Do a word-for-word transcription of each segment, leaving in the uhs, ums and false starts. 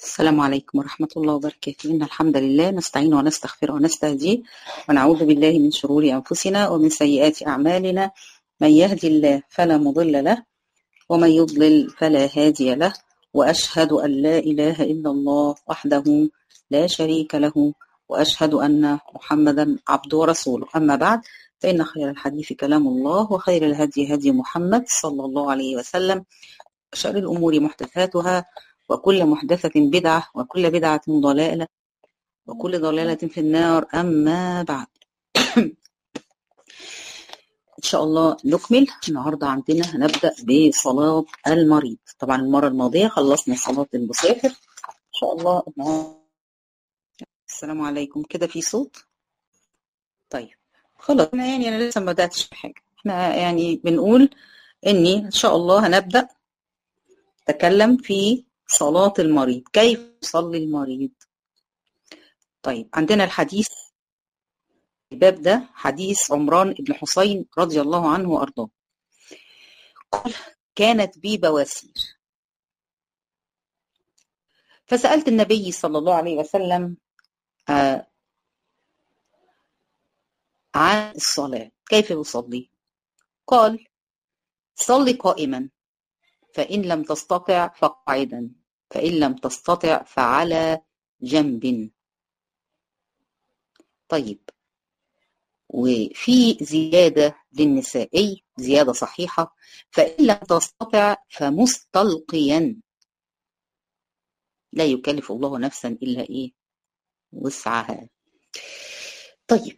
السلام عليكم ورحمة الله وبركاته. إن الحمد لله نستعين ونستغفر ونستهديه ونعوذ بالله من شرور أنفسنا ومن سيئات أعمالنا. من يهدي الله فلا مضل له ومن يضلل فلا هادي له، وأشهد أن لا إله إلا الله وحده لا شريك له، وأشهد أن محمدا عبده ورسوله. أما بعد، فإن خير الحديث كلام الله، وخير الهدي هدي محمد صلى الله عليه وسلم، شر الأمور محدثاتها، وكل محدثة بدعة، وكل بدعة ضلالة، وكل ضلالة في النار. أما بعد، إن شاء الله نكمل. النهاردة عندنا هنبدأ بصلاة المريض. طبعا المرة الماضية خلصنا صلاة المسافر. إن شاء الله النهاردة. السلام عليكم، كده في صوت؟ طيب خلاص، أنا يعني أنا لسه ما بدأتش في حاجة. احنا يعني بنقول إني إن شاء الله هنبدأ نتكلم في صلاة المريض، كيف يصلي المريض. طيب عندنا الحديث الباب ده حديث عمران بن حسين رضي الله عنه وأرضاه. قال: كانت بي بواسير فسألت النبي صلى الله عليه وسلم آه عن الصلاة، كيف يصلي؟ قال: صلي قائما، فإن لم تستطع فقاعدا، فإن لم تستطع فعلى جنب. طيب، وفي زيادة للنسائي، زيادة صحيحة: فإن لم تستطع فمستلقيا، لا يكلف الله نفسا إلا إيه وسعها. طيب،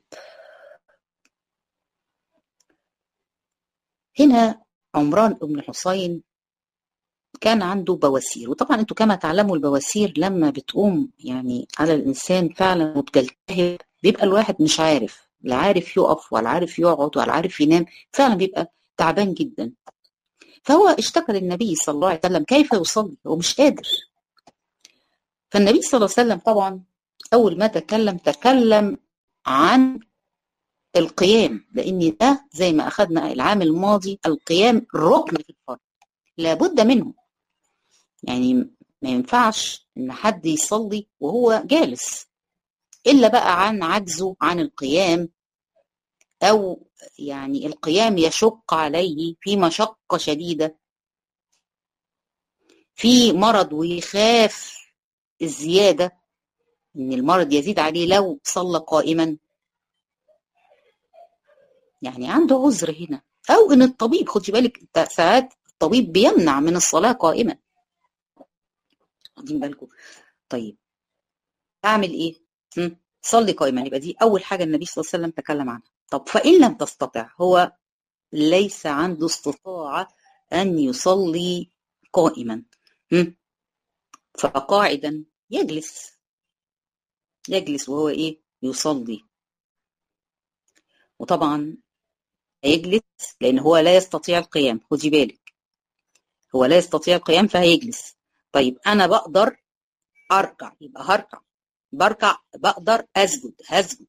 هنا عمران بن حسين كان عنده بواسير، وطبعا انتوا كما تعلموا البواسير لما بتقوم يعني على الإنسان فعلا وبتلتهب، بيبقى الواحد مش عارف، لا عارف يقف ولا عارف يقعد ولا عارف ينام، فعلا بيبقى تعبان جدا. فهو اشتكى للنبي صلى الله عليه وسلم كيف يصلي، هو مش قادر. فالنبي صلى الله عليه وسلم طبعا أول ما تكلم تكلم عن القيام، لأن ده زي ما أخذنا العام الماضي القيام ركن في الفرض، لابد منه. يعني ما ينفعش إن حد يصلي وهو جالس، إلا بقى عن عجزه عن القيام، أو يعني القيام يشق عليه في مشقة شديدة، في مرض ويخاف الزيادة إن المرض يزيد عليه لو صلى قائما، يعني عنده عذر هنا. أو إن الطبيب، خدي بالك ساعات الطبيب بيمنع من الصلاة قائما، خدين بالكم. طيب أعمل إيه؟ هم؟ صلي قائما، يبقى دي أول حاجة النبي صلى الله عليه وسلم تكلم عنها. طب فإن لم تستطع، هو ليس عنده استطاعة أن يصلي قائما، هم؟ فقاعدا يجلس، يجلس وهو إيه؟ يصلي. وطبعا هيجلس لأن هو لا يستطيع القيام، خدي بالك هو لا يستطيع القيام فهيجلس. طيب أنا بقدر أركع، يبقى هركع، بركع، بقدر أسجد هسجد.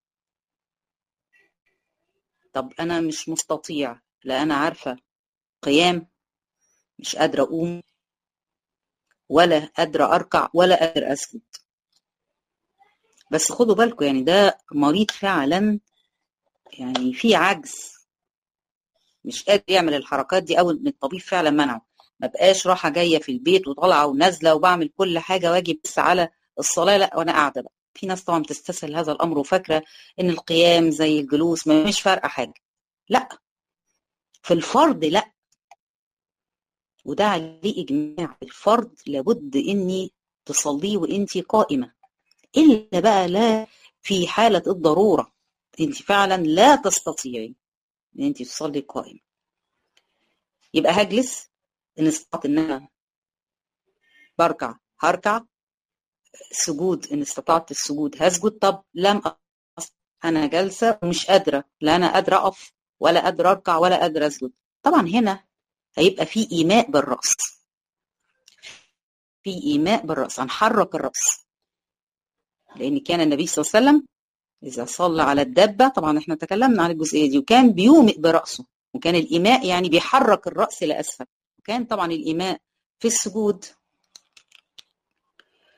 طب أنا مش مستطيع، لا أنا عارفة قيام، مش قادرة أقوم ولا قادرة أركع ولا قادرة أسجد. بس خدوا بالكم يعني ده مريض فعلا، يعني في عجز، مش قادر يعمل الحركات دي، أو إن الطبيب فعلا منعه. ما بقاش راحة جاية في البيت وطالعة ونازلة وبعمل كل حاجة واجب بس على الصلاة، لا وأنا قاعدة بقى. في ناس طبعا تستسهل هذا الأمر وفاكرة إن القيام زي الجلوس، ما مش فارقة حاجة. لا، في الفرض لا، وده عليه إجماع. الفرض لابد إني تصليه وإنتي قائمة، إلا بقى لا في حالة الضرورة أنت فعلا لا تستطيعي إن أنت تصلي قائمة، يبقى هجلس. إن استطعت إن أنا بركع هركع، سجود إن استطعت السجود هسجد. طب لم أستطع، أنا جالسة ومش قادرة، لا أنا قادرة أقف ولا قادرة أركع ولا قادرة أسجد. طبعا هنا هيبقى في إيماء بالرأس، في إيماء بالرأس، هنحرك الرأس، لأن كان النبي صلى الله عليه وسلم إذا صلى على الدابة، طبعا احنا تكلمنا عن الجزئية دي، وكان بيومئ برأسه، وكان الإيماء يعني بيحرك الرأس لأسفل. وكان طبعا الإيماء في السجود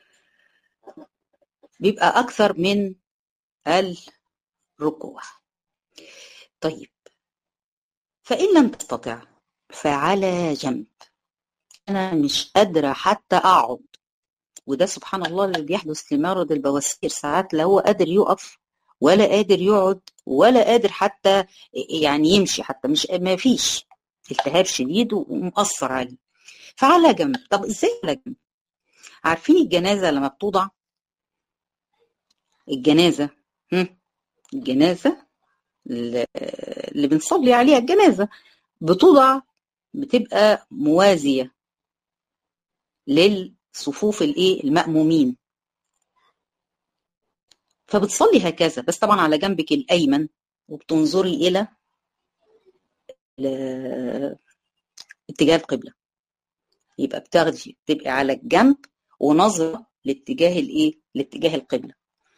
بيبقى أكثر من الركوع. طيب، فإن لم تستطع فعلى جنب. أنا مش قادرة حتى أقعد، وده سبحان الله اللي بيحدث لمرض البواسير. ساعات لا هو قادر يقف ولا قادر يقعد ولا قادر حتى يعني يمشي، حتى مش ما فيش التهاب شديد ومأثر عليه، فعلى جنب. طب ازاي على جنب؟ عارفين الجنازة لما بتوضع، الجنازة هم؟ الجنازة اللي بنصلي عليها الجنازة بتوضع، بتبقى موازية للصفوف الايه المأمومين، فبتصلي هكذا، بس طبعا على جنبك الأيمن، وبتنظري إلى اتجاه القبلة. يبقى بتاخدي تبقي على الجنب ونظرة لاتجاه الايه لاتجاه القبلة.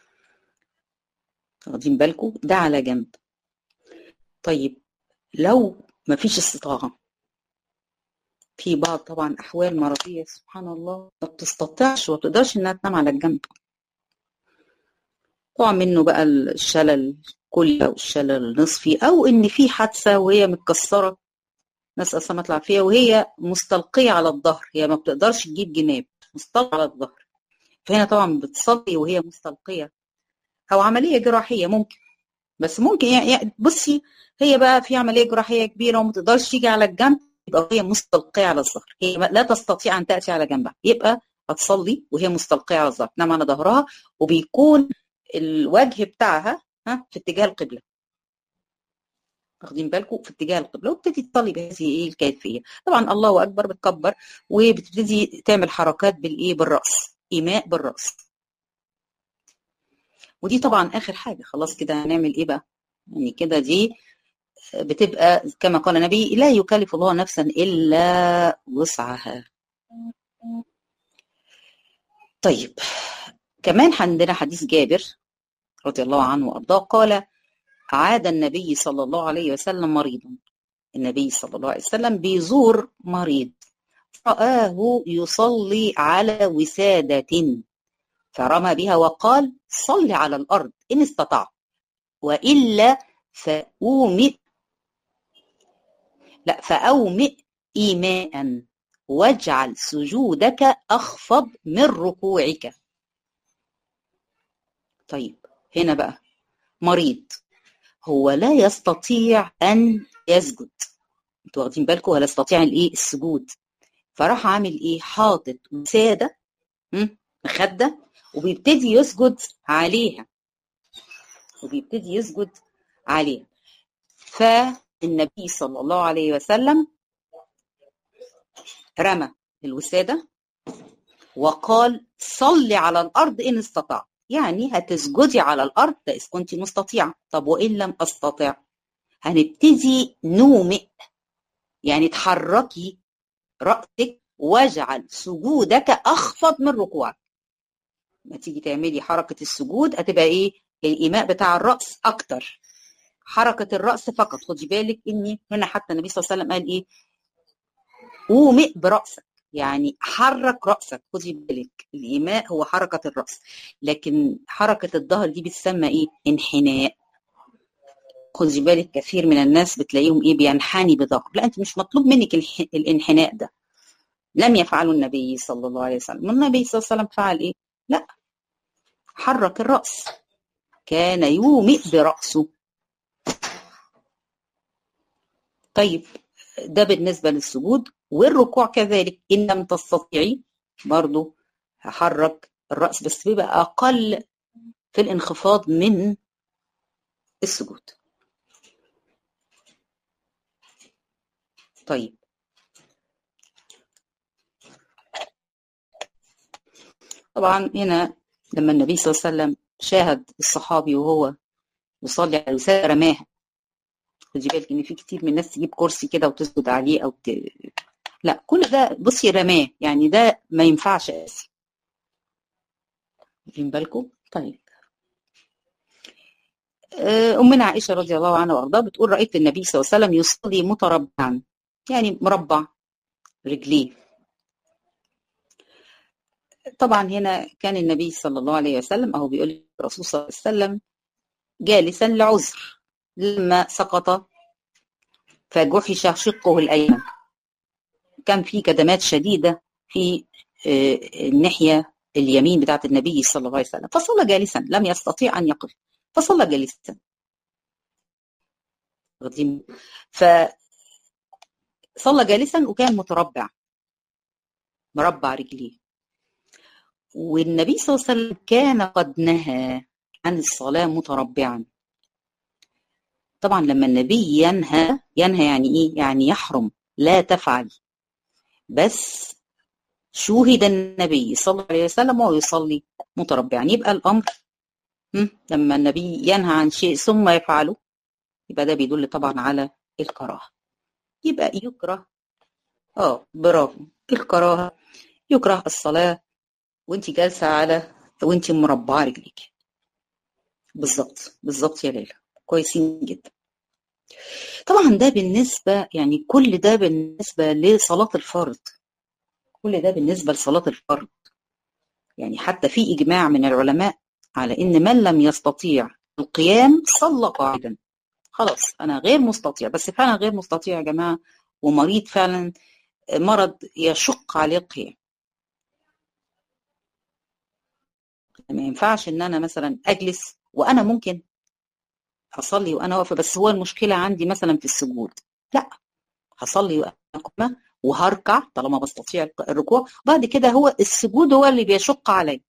واخدين بالكم؟ ده على جنب. طيب لو ما فيش استطاعة، في بعض طبعا أحوال مرضية سبحان الله ما بتستطيعش وما بتقدرش إنها تنام على الجنب، طبعا منه بقى الشلل الكلي أو الشلل النصفي، أو إن في حادثة وهي متكسرة نسأل سلامة العافية وهي مستلقية على الظهر، هي ما بتقدرش تجيب جناب، مستلقية على الظهر، فهنا طبعا بتصلي وهي مستلقية. أو عملية جراحية ممكن، بس ممكن يعني بصي هي بقى في عملية جراحية كبيرة وما تقدرش تيجي على الجنب، يبقى هي مستلقية على الظهر، هي لا تستطيع أن تأتي على جنبها، يبقى هتصلي وهي مستلقية على الظهر، تنام على ظهرها وبيكون الوجه بتاعها ها في اتجاه القبلة. واخدين بالكم؟ في اتجاه القبلة، وبتبتدي تصلي بهذه ايه الكيفية. طبعا الله أكبر بتكبر وبتبتدي تعمل حركات بالايه بالرأس، إيماء بالرأس. ودي طبعا آخر حاجة، خلاص كده هنعمل ايه بقى؟ يعني كده دي بتبقى كما قال النبي لا يكلف الله نفسا إلا وسعها. طيب كمان عندنا حديث جابر رضي الله عنه وأرضاه قال عاد النبي صلى الله عليه وسلم مريضا. النبي صلى الله عليه وسلم بيزور مريض، رآه يصلي على وسادة فرمى بها وقال صل على الأرض إن استطعت، وإلا فأومئ لا فأومئ إيماء واجعل سجودك أخفض من ركوعك. طيب هنا بقى مريض هو لا يستطيع أن يسجد، انتوا واخدين بالكم؟ ولا يستطيع الايه السجود، فراح عامل ايه؟ حاطط وسادة مخدة وبيبتدي يسجد عليها، وبيبتدي يسجد عليها. فالنبي صلى الله عليه وسلم رمى الوسادة وقال صلي على الأرض إن استطاع، يعني هتسجدي على الأرض ده إذا كنت مستطيعة. طب وإن لم أستطع هنبتدي نومئ، يعني تحركي رأسك واجعل سجودك أخفض من ركوعك. ما تيجي تعملي حركة السجود هتبقى إيه؟ الإيماء بتاع الرأس أكتر، حركة الرأس فقط. خدي بالك إن هنا حتى النبي صلى الله عليه وسلم قال إيه؟ أومئ برأسك، يعني حرك رأسك. خدي بالك الإيماء هو حركة الرأس، لكن حركة الظهر دي بتسمى إيه؟ انحناء. خدي بالك كثير من الناس بتلاقيهم إيه؟ بينحني بظهر، لا أنت مش مطلوب منك الانحناء ده، لم يفعله النبي صلى الله عليه وسلم. النبي صلى الله عليه وسلم فعل إيه؟ لا، حرك الرأس، كان يومئ برأسه. طيب ده بالنسبة للسجود، والركوع كذلك إن لم تستطيعي برضو هحرك الرأس، بس بيبقى أقل في الانخفاض من السجود. طيب طبعا هنا لما النبي صلى الله عليه وسلم شاهد الصحابي وهو يصلي على الوسادة رماها. خدي بالك ان في كتير من الناس تجيب كرسي كده وتسجد عليه او ت... لا، كل ده بصي رماه، يعني ده ما ينفعش اساسا. واخدين بالكم؟ طيب أمنا عائشة رضي الله عنها وأرضاها بتقول رأيت النبي صلى الله عليه وسلم يصلي متربعا، يعني مربع رجليه. طبعا هنا كان النبي صلى الله عليه وسلم أو بيقول الرسول صلى الله عليه وسلم جالسا لعذر، لما سقط فجحش شقه الأيمن، كان في كدمات شديدة في الناحية اليمين بتاعت النبي صلى الله عليه وسلم، فصلى جالسا، لم يستطيع أن يقف فصلى جالسا. فصلى جالسا وكان متربع، مربع رجليه. والنبي صلى الله عليه وسلم كان قد نهى عن الصلاة متربعا. طبعا لما النبي ينهى، ينهى يعني ايه؟ يعني يحرم، لا تفعل. بس شوهد النبي صلى الله عليه وسلم وهو يصلي متربعا، يبقى الامر لما النبي ينهى عن شيء ثم يفعله يبقى ده بيدل طبعا على الكراهه. يبقى يكره، اه برافو، الكراهه يكره الصلاه وانت جالسه على وانت مربعه رجليك. بالظبط بالظبط يا ليلى، كويسين جدا. طبعا ده بالنسبه، يعني كل ده بالنسبه لصلاه الفرض، كل ده بالنسبه لصلاه الفرض. يعني حتى في اجماع من العلماء على ان من لم يستطيع القيام صلى قاعدا. خلاص انا غير مستطيع، بس فعلا غير مستطيع يا جماعه ومريض فعلا، مرض يشق عليه القيام، ما ينفعش ان انا مثلا اجلس وانا ممكن اصلي وانا واقفه، بس هو المشكله عندي مثلا في السجود. لا، هصلي وانا قائمه وهركع طالما بستطيع الركوع، وبعد كده هو السجود هو اللي بيشق علي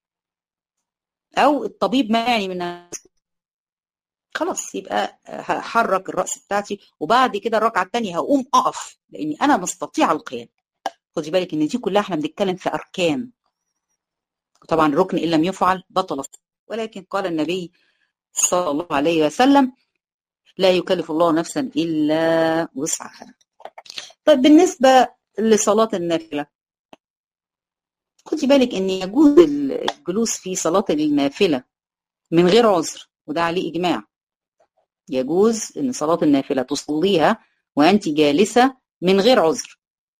او الطبيب مانعني من، خلاص يبقى هحرك الراس بتاعتي وبعد كده الركعه الثانيه هقوم اقف لاني انا مستطيع القيام. خدي بالك ان دي كلها احنا بنتكلم في اركان، طبعا الركن ان لم يفعل بطل، ولكن قال النبي صلى الله عليه وسلم لا يكلف الله نفسا الا وسعها. طيب بالنسبه لصلاه النافله، خدي بالك ان يجوز الجلوس في صلاه النافله من غير عذر، وده عليه اجماع. يجوز ان صلاه النافله تصليها وانت جالسه من غير عذر،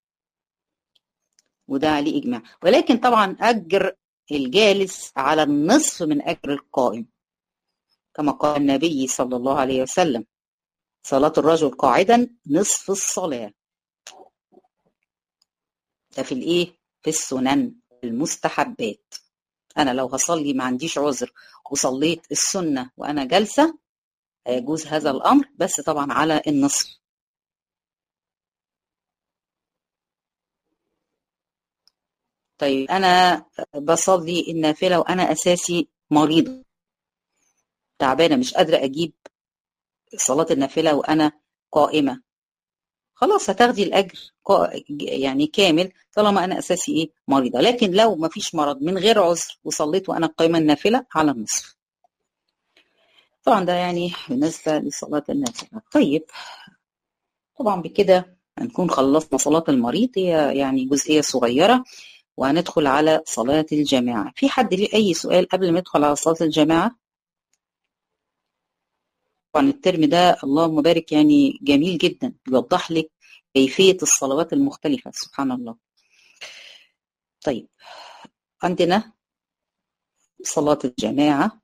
وده عليه اجماع. ولكن طبعا اجر الجالس على النصف من اجر القائم، كما قال النبي صلى الله عليه وسلم صلاة الرجل قاعدا نصف الصلاة. ده في الايه؟ في السنن المستحبات. انا لو هصلي ما عنديش عذر وصليت السنة وانا جالسة هيجوز هذا الامر، بس طبعا على النصف. طيب انا بصلي النافلة وانا اساسي مريضة تعبانة مش قادرة اجيب صلاة النافلة وانا قائمة، خلاص هتاخدي الاجر يعني كامل طالما انا اساسي ايه؟ مريضه. لكن لو ما فيش مرض من غير عذر وصليت وانا قائمه النافله على النصف. طبعا ده يعني بالنسبه لصلاه النافله. طيب طبعا بكده هنكون خلصنا صلاه المريض، هي يعني جزئيه صغيره، وهندخل على صلاه الجماعه. في حد ليه اي سؤال قبل ما ندخل على صلاه الجماعه؟ طبعا الترم ده اللهم بارك يعني جميل جدا، بيوضح لك كيفيه الصلوات المختلفه، سبحان الله. طيب عندنا صلاة الجماعة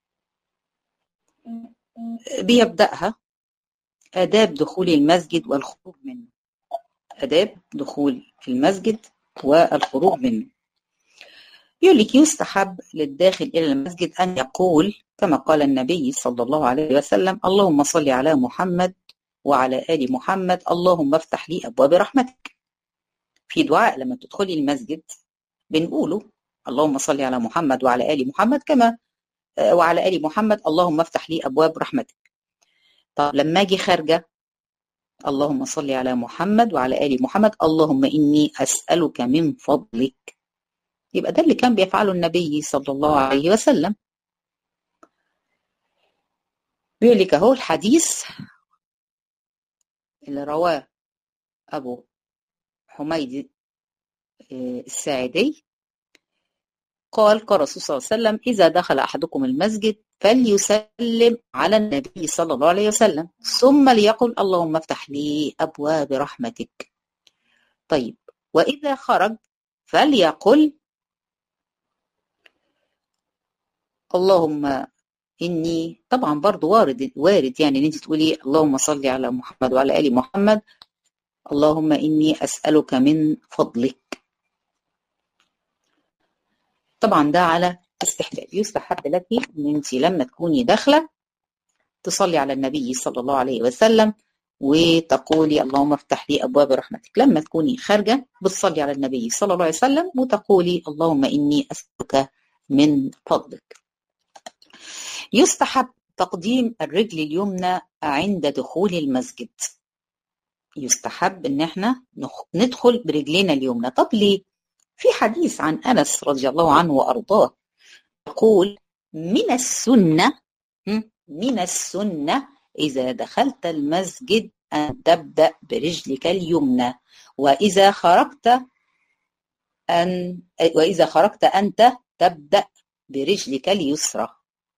بيبدأها آداب دخول المسجد والخروج منه، آداب دخول المسجد والخروج منه. يقول لك يستحب للداخل إلى المسجد أن يقول كما قال النبي صلى الله عليه وسلم اللهم صل على محمد وعلى آل محمد اللهم افتح لي أبواب رحمتك. في دعاء لما تدخلي المسجد بنقوله اللهم صل على محمد وعلى آل محمد كما وعلى آل محمد اللهم افتح لي أبواب رحمتك. طب لما أجي خارجة اللهم صل على محمد وعلى آل محمد اللهم إني أسألك من فضلك. يبقى ده اللي كان بيفعله النبي صلى الله عليه وسلم. بيقول لك أهو الحديث اللي رواه أبو حميد الساعدي قال قال الرسول صلى الله عليه وسلم إذا دخل أحدكم المسجد فليسلم على النبي صلى الله عليه وسلم ثم ليقل اللهم افتح لي أبواب رحمتك. طيب وإذا خرج فليقل اللهم إني، طبعا برضو وارد وارد يعني ان انت تقولي اللهم صل على محمد وعلى آل محمد، اللهم إني أسألك من فضلك. طبعا ده على استحباب، يستحب لك ان انت لما تكوني داخله تصلي على النبي صلى الله عليه وسلم وتقولي اللهم افتح لي ابواب رحمتك. لما تكوني خارجه بتصلي على النبي صلى الله عليه وسلم وتقولي اللهم اني اسالك من فضلك. يستحب تقديم الرجل اليمنى عند دخول المسجد. يستحب ان احنا ندخل برجلنا اليمنى. طب ليه؟ في حديث عن انس رضي الله عنه وارضاه يقول من السنه من السنه اذا دخلت المسجد ان تبدا برجلك اليمنى، واذا خرجت ان واذا خرجت انت تبدا برجلك اليسرى.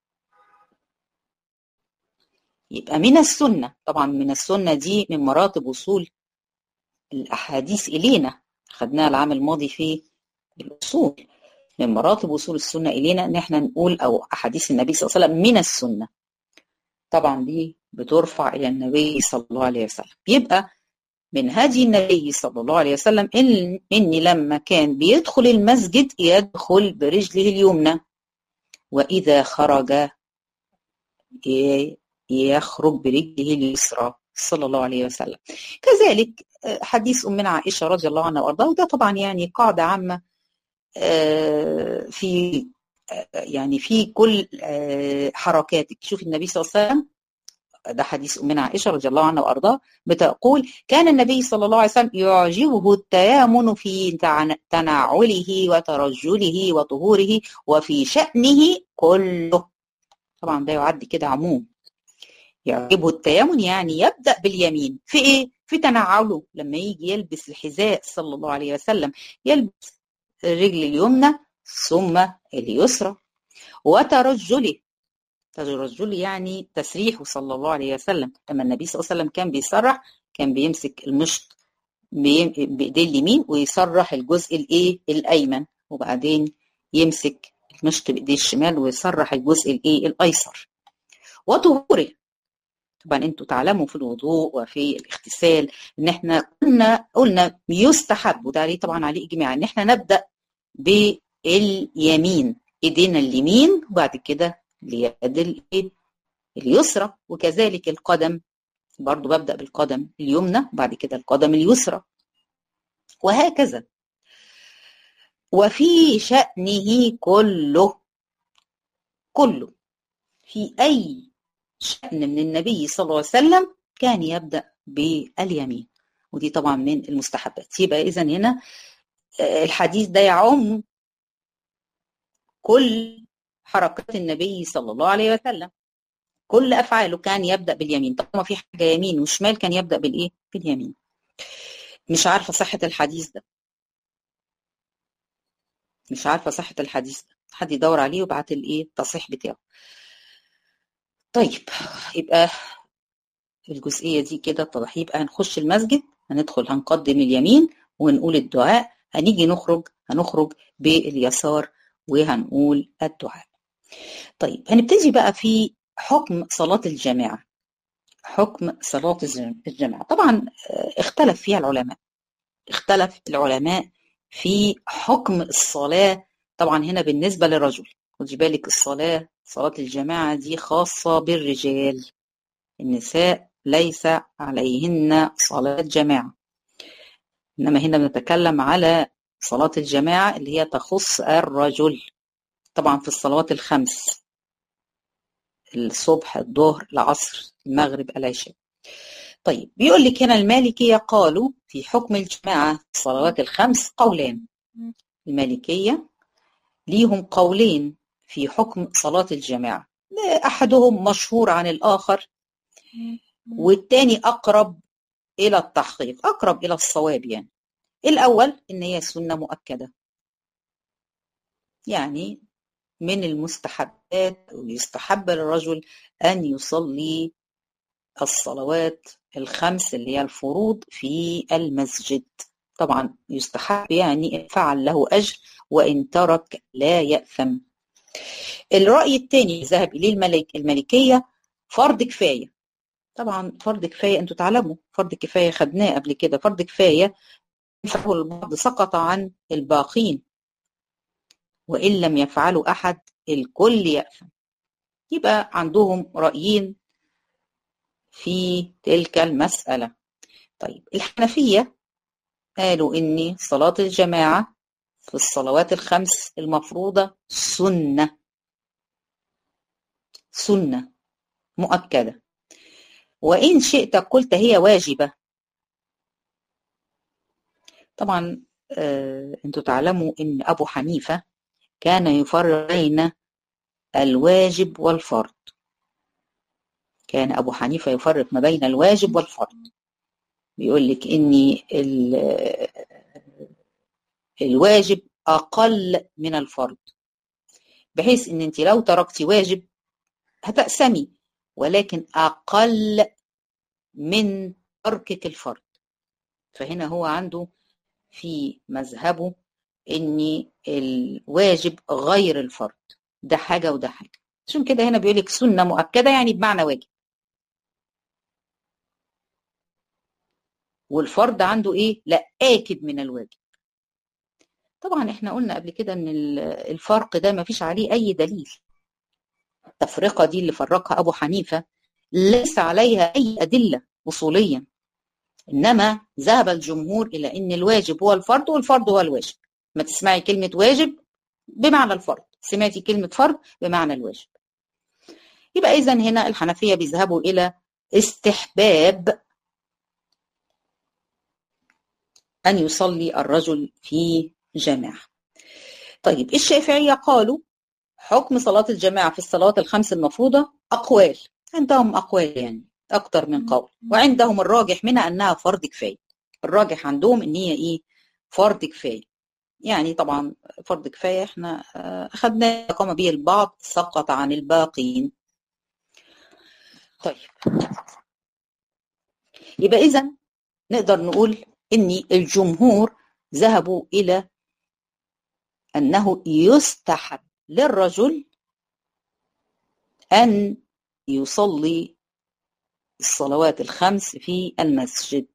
يبقى من السنه، طبعا من السنه دي من مراتب وصول الاحاديث الينا، خدناها العام الماضي في الاصول. من مراتب وصول السنه الينا ان احنا نقول او احاديث النبي صلى الله عليه وسلم من السنه، طبعا دي بترفع الى النبي صلى الله عليه وسلم. يبقى من هدي النبي صلى الله عليه وسلم إن اني لما كان بيدخل المسجد يدخل برجله اليمنى، واذا خرج يخرج برجله اليسرى صلى الله عليه وسلم. كذلك حديث امنا عائشه رضي الله عنها وارضاها، وده طبعا يعني قاعده عامه في يعني في كل حركاتك. شوف النبي صلى الله عليه وسلم، ده حديث امنا عائشه رضي الله عنها وارضاها بتقول كان النبي صلى الله عليه وسلم يعجبه التيامن في تنعله وترجله وطهوره وفي شأنه كله. طبعا ده يعد كده عموم. يعجبه التيامن يعني يبدأ باليمين في ايه؟ في تنعله، لما يجي يلبس الحذاء صلى الله عليه وسلم يلبس الرجل اليمنى ثم اليسرى. وترجله، ترجل يعني تسريحه صلى الله عليه وسلم، لما النبي صلى الله عليه وسلم كان بيسرح كان بيمسك المشط بايديه اليمين ويسرح الجزء الايه الايمن، وبعدين يمسك المشط بايديه الشمال ويسرح الجزء الايه الايسر. وطهوره، طبعا انتوا تعلموا في الوضوء وفي الاغتسال ان احنا قلنا قلنا يستحب، وده عليه طبعا عليه اجماع، ان احنا نبدا باليمين، ايدينا اليمين وبعد كده اليد اليسرى. وكذلك القدم برضو ببدأ بالقدم اليمنى وبعد كده القدم اليسرى، وهكذا. وفي شأنه كله، كله في أي شأن من النبي صلى الله عليه وسلم كان يبدأ باليمين، ودي طبعا من المستحبات. يبقى إذن هنا الحديث ده يعم كل حركات النبي صلى الله عليه وسلم، كل أفعاله كان يبدأ باليمين. طالما في حاجة يمين وشمال كان يبدأ بالإيه؟ باليمين. مش عارفة صحة الحديث ده، مش عارفة صحة الحديث ده، حد يدور عليه وبعت الإيه التصحيح بتاعه. طيب يبقى الجزئية دي كده اتضح. يبقى هنخش المسجد، هندخل هنقدم اليمين ونقول الدعاء، هنيجي نخرج هنخرج باليسار وهنقول الدعاء. طيب هنبتدي بقى في حكم صلاة الجماعة. حكم صلاة الجماعة طبعا اختلف فيها العلماء، اختلف العلماء في حكم الصلاة. طبعا هنا بالنسبة للرجل، خدي بالك الصلاة صلاة الجماعة دي خاصة بالرجال، النساء ليس عليهن صلاة جماعة، إنما هنا بنتكلم على صلاة الجماعة اللي هي تخص الرجل. طبعا في الصلوات الخمس، الصبح الظهر العصر المغرب العشاء. طيب بيقول لك هنا المالكية قالوا في حكم الجماعة في الصلوات الخمس قولان. المالكية ليهم قولين في حكم صلاة الجماعة، أحدهم مشهور عن الآخر والتاني أقرب إلى التحقيق، أقرب إلى الصواب. يعني الأول إن هي سنة مؤكدة، يعني من المستحبات ويستحب للرجل أن يصلي الصلوات الخمس اللي هي الفروض في المسجد. طبعا يستحب يعني إن فعل له أجر وإن ترك لا يأثم. الرأي الثاني ذهب إليه الملك الملكية فرض كفاية. طبعا فرض كفاية أنتوا تعلموا فرض كفاية خدناه قبل كده، فرض كفاية يفعله البعض سقط عن الباقين، وإن لم يفعلوا أحد الكل يأثم. يبقى عندهم رأيين في تلك المسألة. طيب الحنفية قالوا إن صلاة الجماعة في الصلوات الخمس المفروضة سنة، سنة مؤكدة، وإن شئت قلت هي واجبة. طبعا آه، أنتوا تعلموا إن أبو حنيفة كان يفرق بين الواجب والفرض. كان أبو حنيفة يفرق ما بين الواجب والفرض، بيقول لك إن الواجب أقل من الفرض، بحيث إن أنت لو تركتي واجب هتأسمي، ولكن أقل من تركك الفرض. فهنا هو عنده في مذهبه إن الواجب غير الفرض، ده حاجة وده حاجة. عشان كده هنا بيقول لك سنة مؤكدة يعني بمعنى واجب، والفرض عنده إيه؟ لا آكد من الواجب. طبعا احنا قلنا قبل كده ان الفرق ده ما فيش عليه اي دليل. التفرقة دي اللي فرقها ابو حنيفة ليس عليها اي ادلة اصوليا، انما ذهب الجمهور الى ان الواجب هو الفرض والفرض هو الواجب. ما تسمعي كلمة واجب بمعنى الفرض، سمعتي كلمة فرض بمعنى الواجب. يبقى اذا هنا الحنفية بيذهبوا الى استحباب ان يصلي الرجل في جماعة. طيب الشافعية قالوا حكم صلاة الجماعة في الصلوات الخمس المفروضة أقوال، عندهم أقوال يعني أكتر من قول، وعندهم الراجح منها أنها فرض كفاية. الراجح عندهم أن هي إيه؟ فرض كفاية. يعني طبعا فرض كفاية احنا أخذنا قام به البعض سقط عن الباقين. طيب يبقى إذن نقدر نقول أن الجمهور ذهبوا إلى أنه يستحب للرجل أن يصلي الصلوات الخمس في المسجد،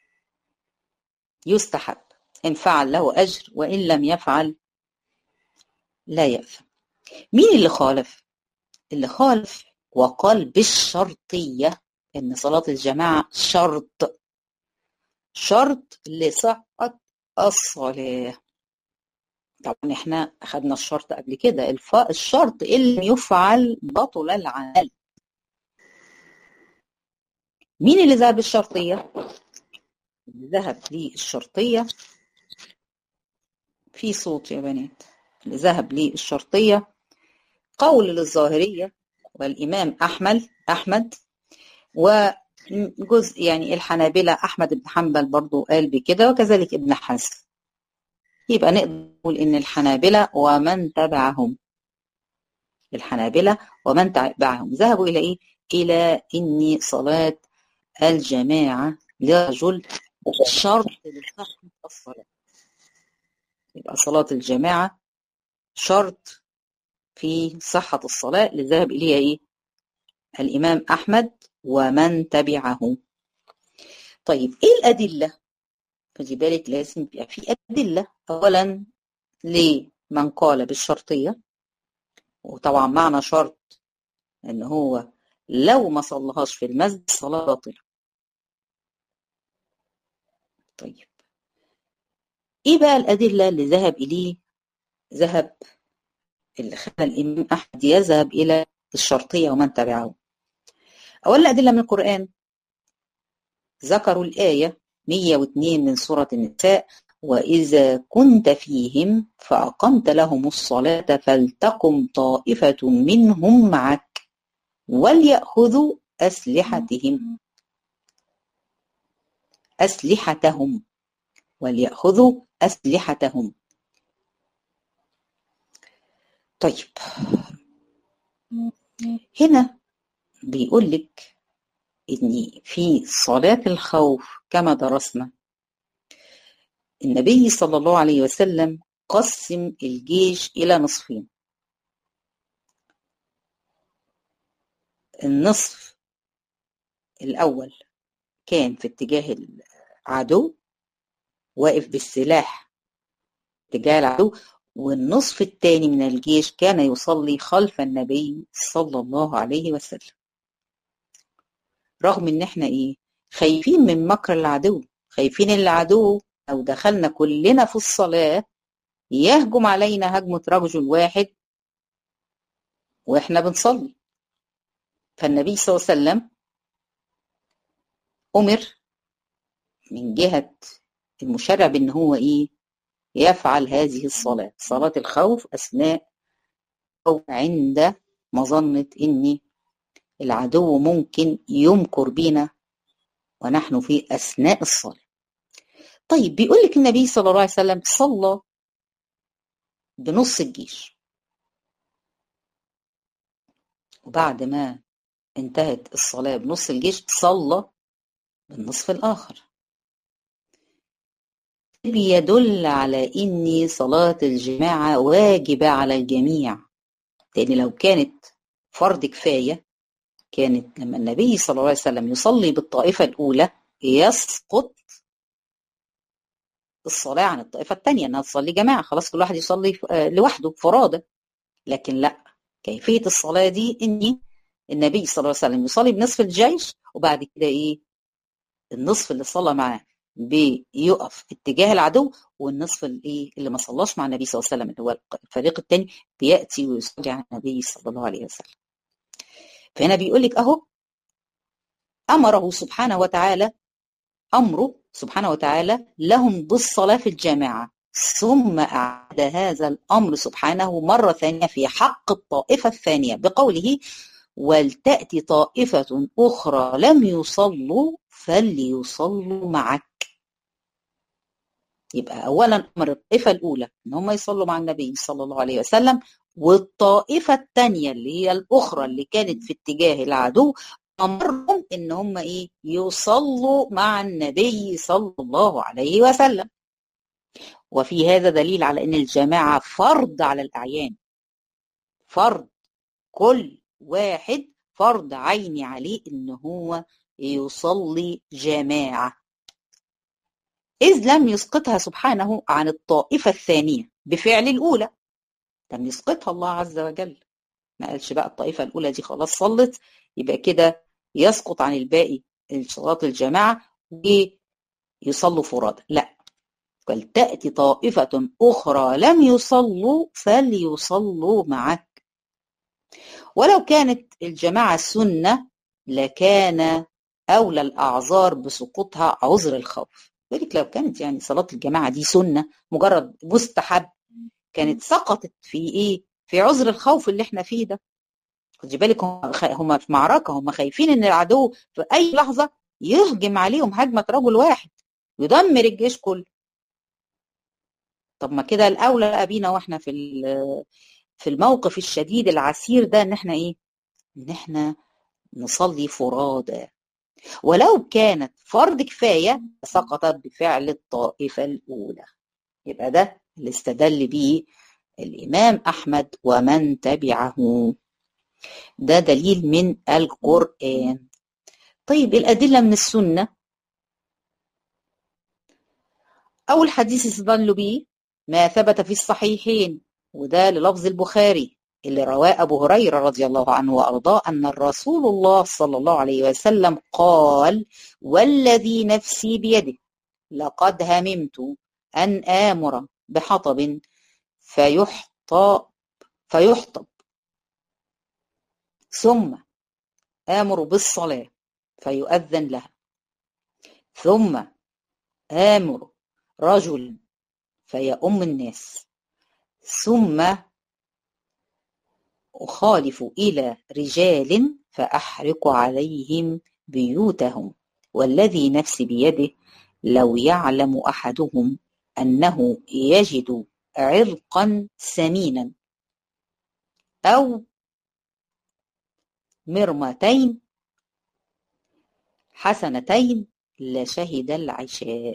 يستحب، إن فعل له أجر وإن لم يفعل لا يأثم. مين اللي خالف؟ اللي خالف وقال بالشرطية إن صلاة الجماعة شرط، شرط لصحة الصلاة. طبعا احنا أخذنا الشرط قبل كده، الشرط إن يفعل بطل العمل. مين اللي ذهب بالشرطية؟ اللي ذهب للشرطية في صوت يا بنات، اللي ذهب للشرطية قول للظاهرية والإمام أحمد أحمد وجزء يعني الحنابلة، أحمد بن حنبل برضو قال بكده، وكذلك ابن حزم. يبقى نقدر نقول إن الحنابلة ومن تبعهم، الحنابلة ومن تبعهم ذهبوا إلى إيه؟ إلى إن صلاة الجماعة لرجل شرط لصحة الصلاة. يبقى صلاة الجماعة شرط في صحة الصلاة اللي ذهب إليها إيه؟ الإمام أحمد ومن تبعه. طيب إيه الأدلة؟ خدي بالك لازم يبقى في أدلة. أولا لمن قال بالشرطية، وطبعا معنى شرط إن هو لو ما صلىهاش في المسجد صلاة باطلة. طيب إيه بقى الأدلة اللي ذهب إليه ذهب اللي خلى الإمام أحمد يذهب إلى الشرطية ومن تبعه؟ أولا أدلة من القرآن، ذكروا الآية مئة واثنين من سورة النساء: وإذا كنت فيهم فأقمت لهم الصلاة فلتقم طائفة منهم معك وليأخذوا أسلحتهم أسلحتهم وليأخذوا أسلحتهم. طيب هنا بيقول لك إن في صلاة الخوف كما درسنا النبي صلى الله عليه وسلم قسم الجيش إلى نصفين. النصف الأول كان في اتجاه العدو واقف بالسلاح اتجاه العدو، والنصف الثاني من الجيش كان يصلي خلف النبي صلى الله عليه وسلم. رغم ان احنا ايه خايفين من مكر العدو، خايفين العدو لو دخلنا كلنا في الصلاة يهجم علينا هجمة رجل واحد واحنا بنصلي. فالنبي صلى الله عليه وسلم أمر من جهة المشرع بأن هو إيه يفعل هذه الصلاة، صلاة الخوف أثناء أو عند مظنة أن العدو ممكن يمكر بنا ونحن في أثناء الصلاة. طيب بيقول لك النبي صلى الله عليه وسلم صلى بنص الجيش، وبعد ما انتهت الصلاة بنص الجيش صلى بالنصف الآخر. بيدل على إن صلاة الجماعة واجبة على الجميع، لأن لو كانت فرض كفاية كانت لما النبي صلى الله عليه وسلم يصلي بالطائفة الأولى يسقط الصلاة عن الطائفة الثانية أنها تصلي جماعة، خلاص كل واحد يصلي لوحده فرادة. لكن لا، كيفية الصلاة دي إن النبي صلى الله عليه وسلم يصلي بنصف الجيش، وبعد كده إيه النصف اللي صلى معاه بيقف اتجاه العدو، والنصف اللي, اللي ما صلاش مع النبي صلى الله عليه وسلم اللي هو الفريق الثاني بيأتي ويصلي على النبي صلى الله عليه وسلم. فهنا بيقول لك أهو أمره سبحانه وتعالى، أمره سبحانه وتعالى لهم بالصلاة في الجماعة، ثم أعاد هذا الأمر سبحانه مرة ثانية في حق الطائفة الثانية بقوله ولتأتي طائفة أخرى لم يصلوا فليصلوا معك. يبقى أولا أمر الطائفة الأولى إن هم يصلوا مع النبي صلى الله عليه وسلم، والطائفة الثانية اللي هي الأخرى اللي كانت في اتجاه العدو أمرهم إن هم إيه يصلوا مع النبي صلى الله عليه وسلم. وفي هذا دليل على إن الجماعة فرض على الأعيان، فرض كل واحد فرض عيني عليه إن هو يصلي جماعة، إذ لم يسقطها سبحانه عن الطائفة الثانية بفعل الأولى، لم يسقطها الله عز وجل. ما قالش بقى الطائفة الأولى دي خلاص صلت يبقى كده يسقط عن الباقي صلاة الجماعة ويصلوا فرادى، لا، فلتأتي طائفة أخرى لم يصلوا فليصلوا معك. ولو كانت الجماعة سنة لكان أولى الأعذار بسقوطها عذر الخوف. ذلك لو كانت يعني صلاة الجماعة دي سنة مجرد مستحب كانت سقطت في إيه؟ في عذر الخوف اللي احنا فيه ده. خدي بالك هم في معركة، هم خايفين إن العدو في أي لحظة يهجم عليهم هجمة رجل واحد يدمر الجيش كله. طب ما كده الأولى أبينا وإحنا في في الموقف الشديد العسير ده إن احنا إيه؟ إن احنا نصلي فرادى. ولو كانت فرض كفاية سقطت بفعل الطائفة الأولى. يبقى ده اللي استدل به الإمام أحمد ومن تبعه، ده دليل من القرآن. طيب الأدلة من السنة، أول حديث استدل به ما ثبت في الصحيحين، وده للفظ البخاري اللي رواه أبو هريرة رضي الله عنه وأرضاه أن الرسول الله صلى الله عليه وسلم قال والذي نفسي بيده لقد هممت أن آمر بحطب فيحطب فيحطب ثم آمر بالصلاة فيؤذن لها، ثم آمر رجل فيؤم الناس، ثم أخالف إلى رجال فأحرق عليهم بيوتهم والذي نفسي بيده لو يعلم أحدهم أنه يجد عرقا سمينا أو مرمتين حسنتين لشهد العشاء.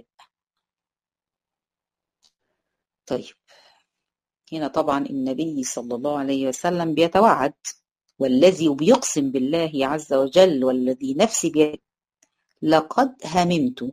طيب هنا طبعا النبي صلى الله عليه وسلم بيتوعد والذي بيقسم بالله عز وجل والذي نفسي بيده لقد هممت،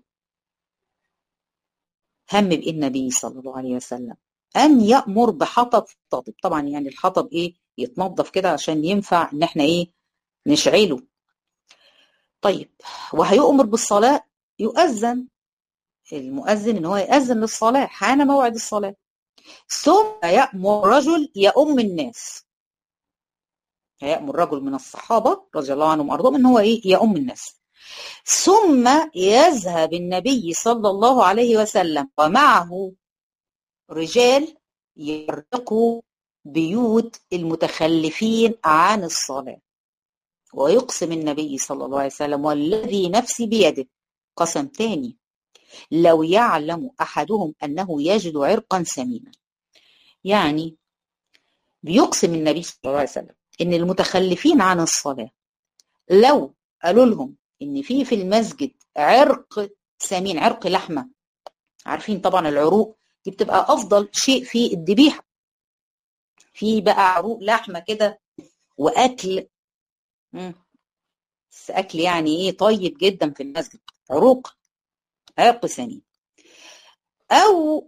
هم بإيه النبي صلى الله عليه وسلم؟ أن يأمر بحطب تطب. طبعا يعني الحطب إيه؟ يتنظف كده عشان ينفع إن إحنا إيه؟ نشعله. طيب، وهيؤمر بالصلاة، يؤذن المؤذن إن هو يأذن للصلاة، حان موعد الصلاة. ثم يأمر رجل يؤم الناس، هيأمر رجل من الصحابة رضي الله عنهم وأرضاهم إن هو إيه؟ يؤم الناس. ثم يذهب النبي صلى الله عليه وسلم ومعه رجال يرقوا بيوت المتخلفين عن الصلاة، ويقسم النبي صلى الله عليه وسلم والذي نفسي بيده، قسم تاني، لو يعلم أحدهم أنه يجد عرقا سمينا. يعني بيقسم النبي صلى الله عليه وسلم إن المتخلفين عن الصلاة لو قالوا لهم إن في في المسجد عرق سمين، عرق لحمة، عارفين طبعا العروق دي بتبقى أفضل شيء في الذبيحة، في بقى عروق لحمة كده وأكل، مم. بس أكل يعني إيه طيب جدا في المسجد، عروق، عرق سمين. أو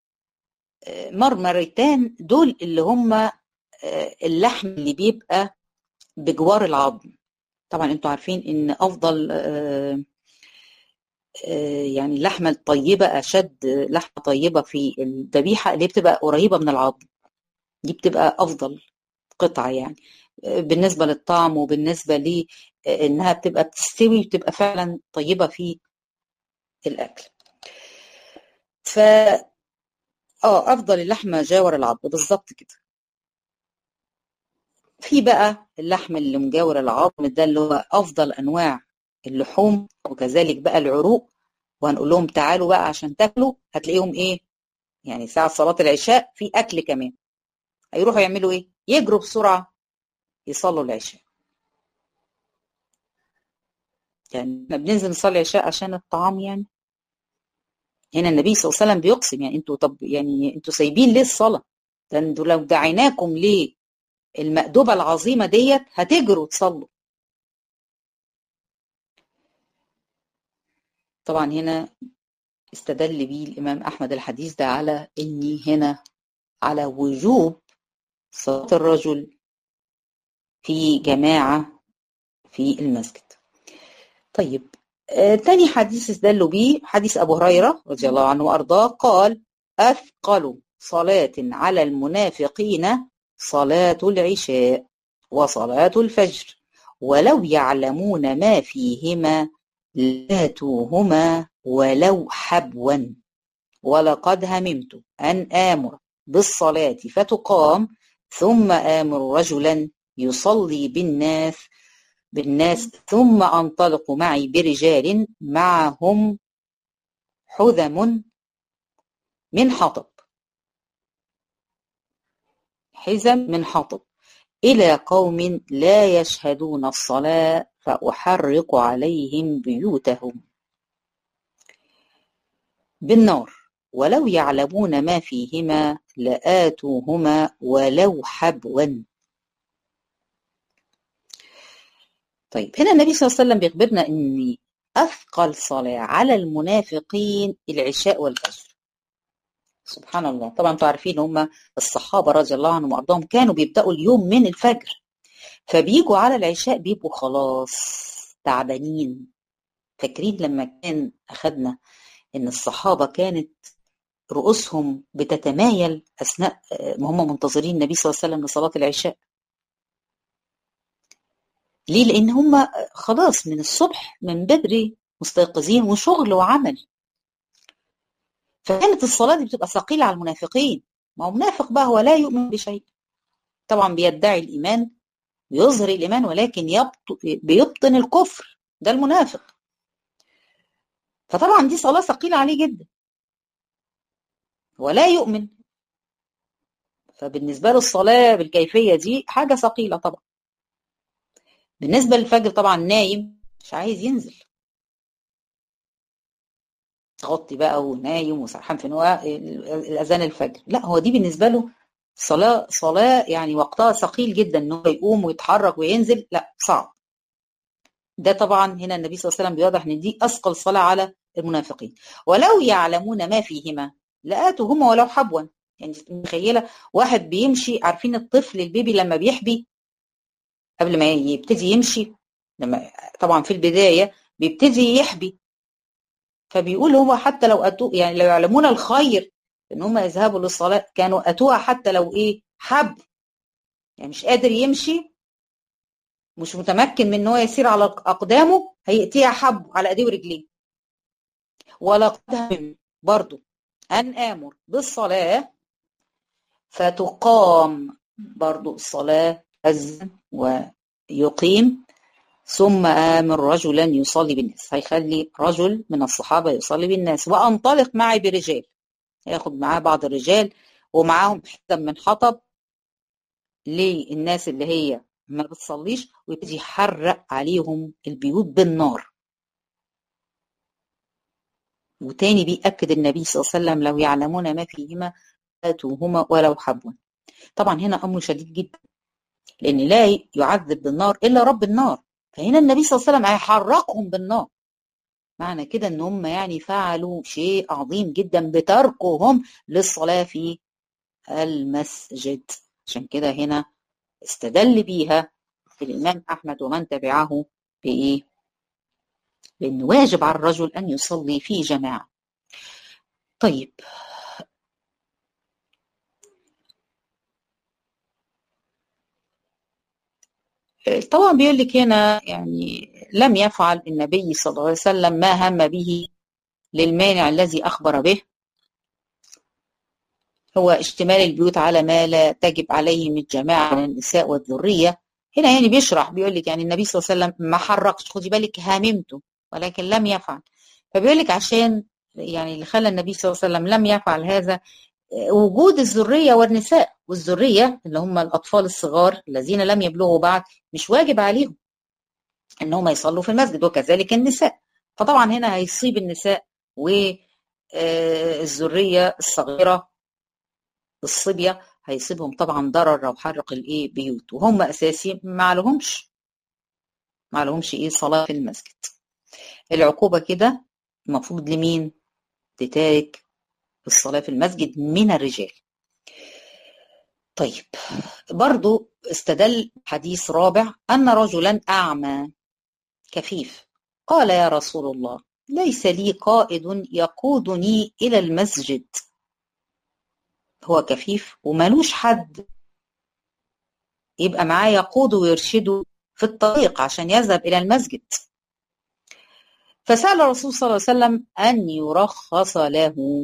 مرمرتان، دول اللي هم اللحم اللي بيبقى بجوار العظم. طبعا انتوا عارفين ان افضل يعني اللحمه الطيبه، اشد لحمه طيبه في الذبيحه اللي بتبقى قريبه من العظم، دي بتبقى افضل قطعه يعني بالنسبه للطعم وبالنسبه لي انها بتبقى بتستوي وبتبقى فعلا طيبه في الاكل. ف اه افضل اللحمه جاور العظم بالظبط كده. في بقى اللحم اللي مجاور العظم ده اللي هو افضل انواع اللحوم، وكذلك بقى العروق. وهنقول لهم تعالوا بقى عشان تاكلوا، هتلاقيهم ايه يعني ساعة صلاة العشاء في اكل كمان، هيروحوا يعملوا ايه؟ يجروا بسرعة يصلوا العشاء. يعني احنا بننزل نصلي العشاء عشان الطعام يعني؟ هنا النبي صلى الله عليه وسلم بيقسم يعني انتوا طب يعني انتوا سايبين ليه الصلاة؟ ده انتوا لو دعيناكم ليه المأدبة العظيمة ديت هتجروا تصلوا. طبعا هنا استدل بيه الإمام أحمد الحديث ده على إني هنا على وجوب صلاة الرجل في جماعة في المسجد. طيب، آه تاني حديث استدلوا بيه حديث أبو هريرة رضي الله عنه وأرضاه، قال أثقل صلاة على المنافقين صلاة العشاء وصلاة الفجر ولو يعلمون ما فيهما لاتوهما ولو حبوا، ولقد هممت أن آمر بالصلاة فتقام ثم آمر رجلا يصلي بالناس بالناس ثم أنطلق معي برجال معهم حذم من حطب، حزم من حطب، إلى قوم لا يشهدون الصلاة فأحرق عليهم بيوتهم بالنار ولو يعلمون ما فيهما لآتوهما ولو حبوا. طيب، هنا النبي صلى الله عليه وسلم بيخبرنا ان اثقل صلاة على المنافقين العشاء والفجر. سبحان الله. طبعا انتوا عارفين هم الصحابة رضي الله عنهم وارضاهم كانوا بيبدأوا اليوم من الفجر، فبيجوا على العشاء بيبقوا خلاص تعبانين. فاكرين لما كان اخذنا ان الصحابة كانت رؤوسهم بتتمايل اثناء ما هم منتظرين النبي صلى الله عليه وسلم لصلاة العشاء؟ ليه؟ لان هم خلاص من الصبح من بدري مستيقظين وشغل وعمل، فكانت الصلاة دي بتبقى ثقيلة على المنافقين. ما هو منافق بقى هو لا يؤمن بشيء، طبعا بيدعي الإيمان ويظهر الإيمان ولكن بيبطن الكفر، ده المنافق. فطبعا دي صلاة ثقيلة عليه جدا ولا يؤمن، فبالنسبة له الصلاة بالكيفية دي حاجة ثقيلة طبعا. بالنسبة للفجر طبعا نايم مش عايز ينزل، غطي بقى ونايم وسرحان في نواه الأذان الفجر، لا هو دي بالنسبة له صلاة صلاة يعني وقتها ثقيل جدا، انه يقوم ويتحرك وينزل، لا صعب. ده طبعا هنا النبي صلى الله عليه وسلم بيوضح ان دي اثقل صلاة على المنافقين. ولو يعلمون ما فيهما لآتوهما ولو حبوا. يعني متخيلة واحد بيمشي، عارفين الطفل البيبي لما بيحبي قبل ما يبتدي يمشي، لما طبعا في البداية بيبتدي يحبي، فبيقول هو حتى لو أتوا يعني لو يعلمون الخير ان هم يذهبوا للصلاة كانوا أتوها حتى لو ايه حب، يعني مش قادر يمشي، مش متمكن من ان هو يسير على اقدامه، هيأتيها حب على ايديه ورجليه. ولقد هم برضو ان امر بالصلاة فتقام، برضو الصلاة أذن ويقيم، ثم آمر رجلا يصلي بالناس، هيخلي رجل من الصحابة يصلي بالناس، وأنطلق معي برجال، هياخد معاه بعض الرجال ومعاهم حزم من حطب للناس اللي هي ما بتصليش، ويبتدي يحرق عليهم البيوت بالنار. وتاني بيأكد النبي صلى الله عليه وسلم لو يعلمون ما فيهما آتوهما ولو حبوا. طبعا هنا أمر شديد جدا، لأن لا يعذب بالنار إلا رب النار، فهنا النبي صلى الله عليه وسلم هيحرقهم بالنار. معنى كده ان هم يعني فعلوا شيء عظيم جدا بتركهم للصلاة في المسجد. عشان كده هنا استدل بيها الإمام أحمد ومن تبعه بإيه؟ بأن واجب على الرجل أن يصلي في جماعة. طيب طبعا بيقول لك هنا يعني لم يفعل النبي صلى الله عليه وسلم ما هم به للمانع الذي أخبر به، هو اشتمال البيوت على ما لا تجب عليه من الجماعة من النساء والذرية. هنا يعني بيشرح بيقول لك يعني النبي صلى الله عليه وسلم ما حرقش، خدي بالك هاممته ولكن لم يفعل. فبيقول لك عشان يعني اللي خلى النبي صلى الله عليه وسلم لم يفعل هذا وجود الذرية والنساء، والذرية اللي هم الأطفال الصغار الذين لم يبلغوا بعد مش واجب عليهم ان هم يصلوا في المسجد، وكذلك النساء. فطبعا هنا هيصيب النساء والذرية الصغيرة الصبية، هيصيبهم طبعا ضرر لو حرق الايه بيوت، وهم اساسي ما لهمش ما لهمش ايه صلاة في المسجد. العقوبة كده المفروض لمين؟ لتارك الصلاة في المسجد من الرجال. طيب برضو استدل حديث رابع أن رجلا أعمى كفيف قال يا رسول الله ليس لي قائد يقودني إلى المسجد. هو كفيف ومالوش حد يبقى معاه يقوده ويرشده في الطريق عشان يذهب إلى المسجد. فسأل الرسول صلى الله عليه وسلم أن يرخص له،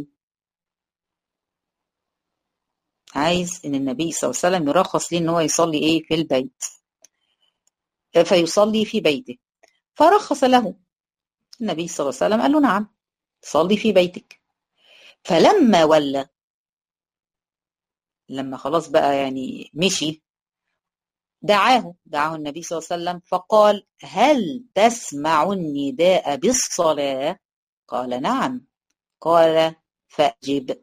عايز إن النبي صلى الله عليه وسلم يرخص ليه إن هو يصلي إيه في البيت، فيصلي في بيته. فرخص له النبي صلى الله عليه وسلم، قال له نعم صلي في بيتك. فلما ولى، لما خلاص بقى يعني مشي، دعاه دعاه النبي صلى الله عليه وسلم فقال هل تسمع النداء بالصلاة؟ قال نعم. قال فأجب.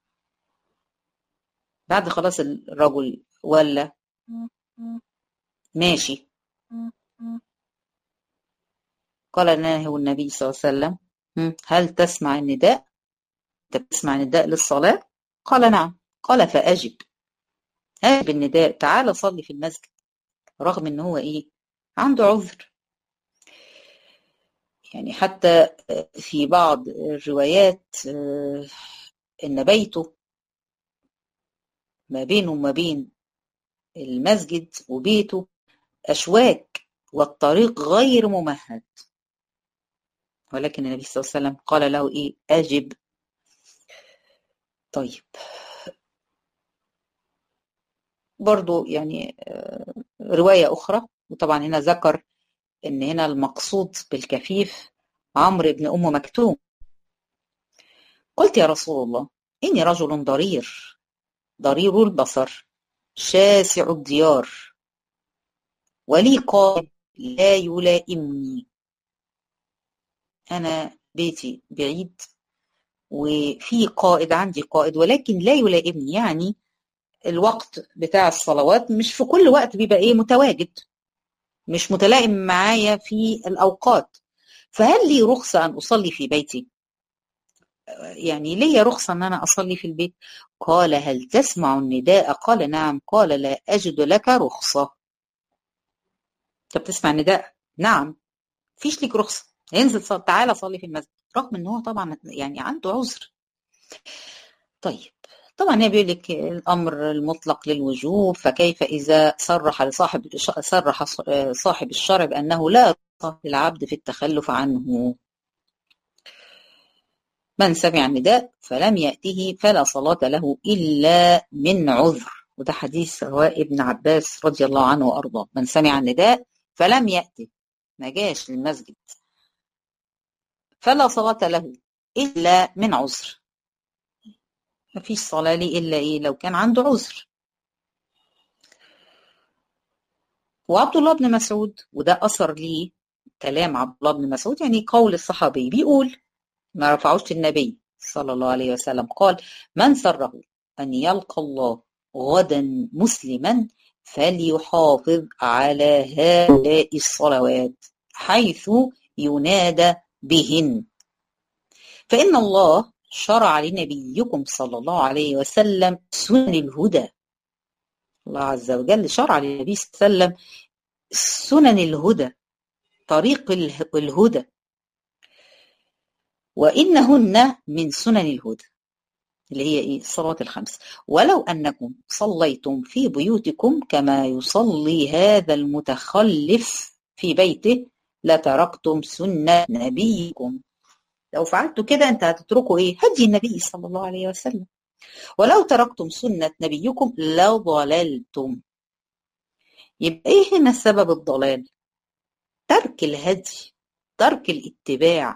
بعد خلاص الرجل ولا ماشي، قال له النبي صلى الله عليه وسلم هل تسمع النداء؟ انت بتسمع النداء للصلاة؟ قال نعم. قال فأجب، أجب النداء، تعال صلي في المسجد، رغم ان هو ايه عنده عذر. يعني حتى في بعض الروايات ان بيته ما بينه وما بين المسجد وبيته أشواك والطريق غير ممهد، ولكن النبي صلى الله عليه وسلم قال له إيه أجب. طيب برضو يعني رواية أخرى، وطبعا هنا ذكر إن هنا المقصود بالكفيف عمرو بن أم مكتوم. قلت يا رسول الله إني رجل ضرير ضرير البصر شاسع الديار ولي قائد لا يلائمني. أنا بيتي بعيد وفي قائد، عندي قائد ولكن لا يلائمني، يعني الوقت بتاع الصلوات مش في كل وقت بيبقى ايه متواجد، مش متلائم معايا في الأوقات، فهل لي رخصة أن أصلي في بيتي؟ يعني لي رخصة أن أنا أصلي في البيت؟ قال هل تسمع النداء؟ قال نعم. قال لا أجد لك رخصة. أنت بتسمع النداء؟ نعم. فيش لك رخصة، انزل صل... تعالى صلي في المسجد، رغم ان هو طبعا يعني عنده عذر. طيب طبعا هي بيقول لك الامر المطلق للوجوب، فكيف اذا صرح لصاحب صرح صاحب الشرع بانه لا رخصة للعبد في التخلف عنه. من سمع النداء فلم يأته فلا صلاة له إلا من عذر، وده حديث رواه ابن عباس رضي الله عنه وأرضاه. من سمع النداء فلم يأته، ما جاش للمسجد، فلا صلاة له إلا من عذر. ما فيش صلاة لي إلا إيه لو كان عنده عذر. وعبد الله بن مسعود، وده أثر ليه كلام عبد الله بن مسعود، يعني قول الصحابي بيقول ما رفعوش النبي صلى الله عليه وسلم، قال من سره أن يلقى الله غدا مسلما فليحافظ على هؤلاء الصلوات حيث ينادى بهن، فإن الله شرع لنبيكم صلى الله عليه وسلم سنن الهدى. الله عز وجل شرع للنبي صلى الله عليه وسلم سنن الهدى، طريق الهدى، وإنهن من سنن الهدى اللي هي إيه؟ الصلوات الخمس. ولو أنكم صليتم في بيوتكم كما يصلي هذا المتخلف في بيته لتركتم سنة نبيكم. لو فعلتوا كده أنت هتتركوا إيه؟ هدي النبي صلى الله عليه وسلم. ولو تركتم سنة نبيكم لضللتم. يبقى إيه هنا سبب الضلال؟ ترك الهدي، ترك الاتباع،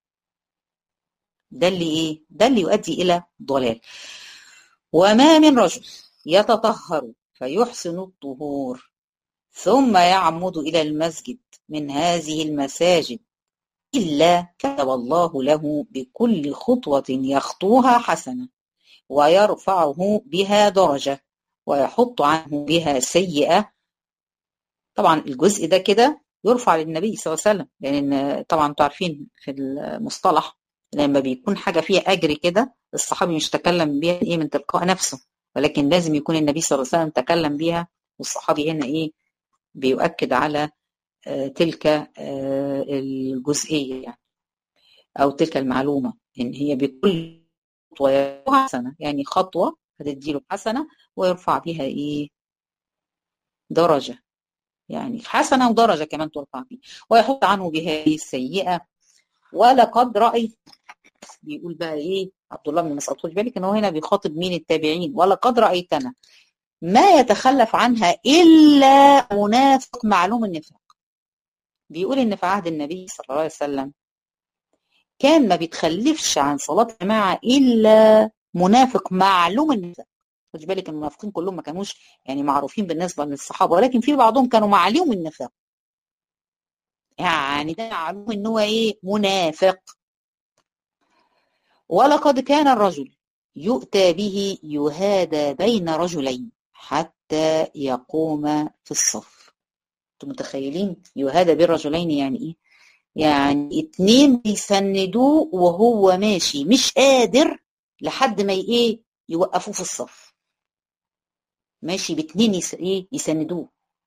ده اللي إيه؟ ده اللي يؤدي إلى ضلال. وما من رجل يتطهر فيحسن الطهور ثم يعمد إلى المسجد من هذه المساجد إلا كتب الله له بكل خطوة يخطوها حسنة ويرفعه بها درجة ويحط عنه بها سيئة. طبعا الجزء ده كده يرفع للنبي صلى الله عليه وسلم، لأن طبعا انتوا عارفين في المصطلح لما بيكون حاجة فيها أجر كده الصحابي مش تكلم بيها إيه من تلقاء نفسه، ولكن لازم يكون النبي صلى الله عليه وسلم تكلم بيها، والصحابي هنا إيه بيؤكد على آه تلك آه الجزئية يعني، أو تلك المعلومة إن هي بكل خطوة حسنة، يعني خطوة هتديله حسنة ويرفع بها إيه درجة، يعني حسنة ودرجة كمان ترفع بها، ويحط عنه بهذه السيئة. ولقد رأيت، بيقول بقى ايه عبد الله بن مسعود، خد بالك ان هو هنا بيخاطب مين؟ التابعين. ولقد رأيتنا ما يتخلف عنها الا منافق معلوم النفاق. بيقول ان في عهد النبي صلى الله عليه وسلم كان ما بيتخلفش عن صلاة جماعة الا منافق معلوم النفاق. خد بالك المنافقين كلهم ما كانوش يعني معروفين بالنسبة للصحابة، ولكن في بعضهم كانوا معلوم النفاق، يعني ده معلوم ان هو ايه منافق. ولقد كان الرجل يؤتى به يهادى بين رجلين حتى يقوم في الصف. انتم متخيلين يهادى بين رجلين يعني ايه؟ يعني اتنين بيسندوه وهو ماشي مش قادر لحد ما ايه يوقفوه في الصف، ماشي باتنين يس... ايه يسندوه،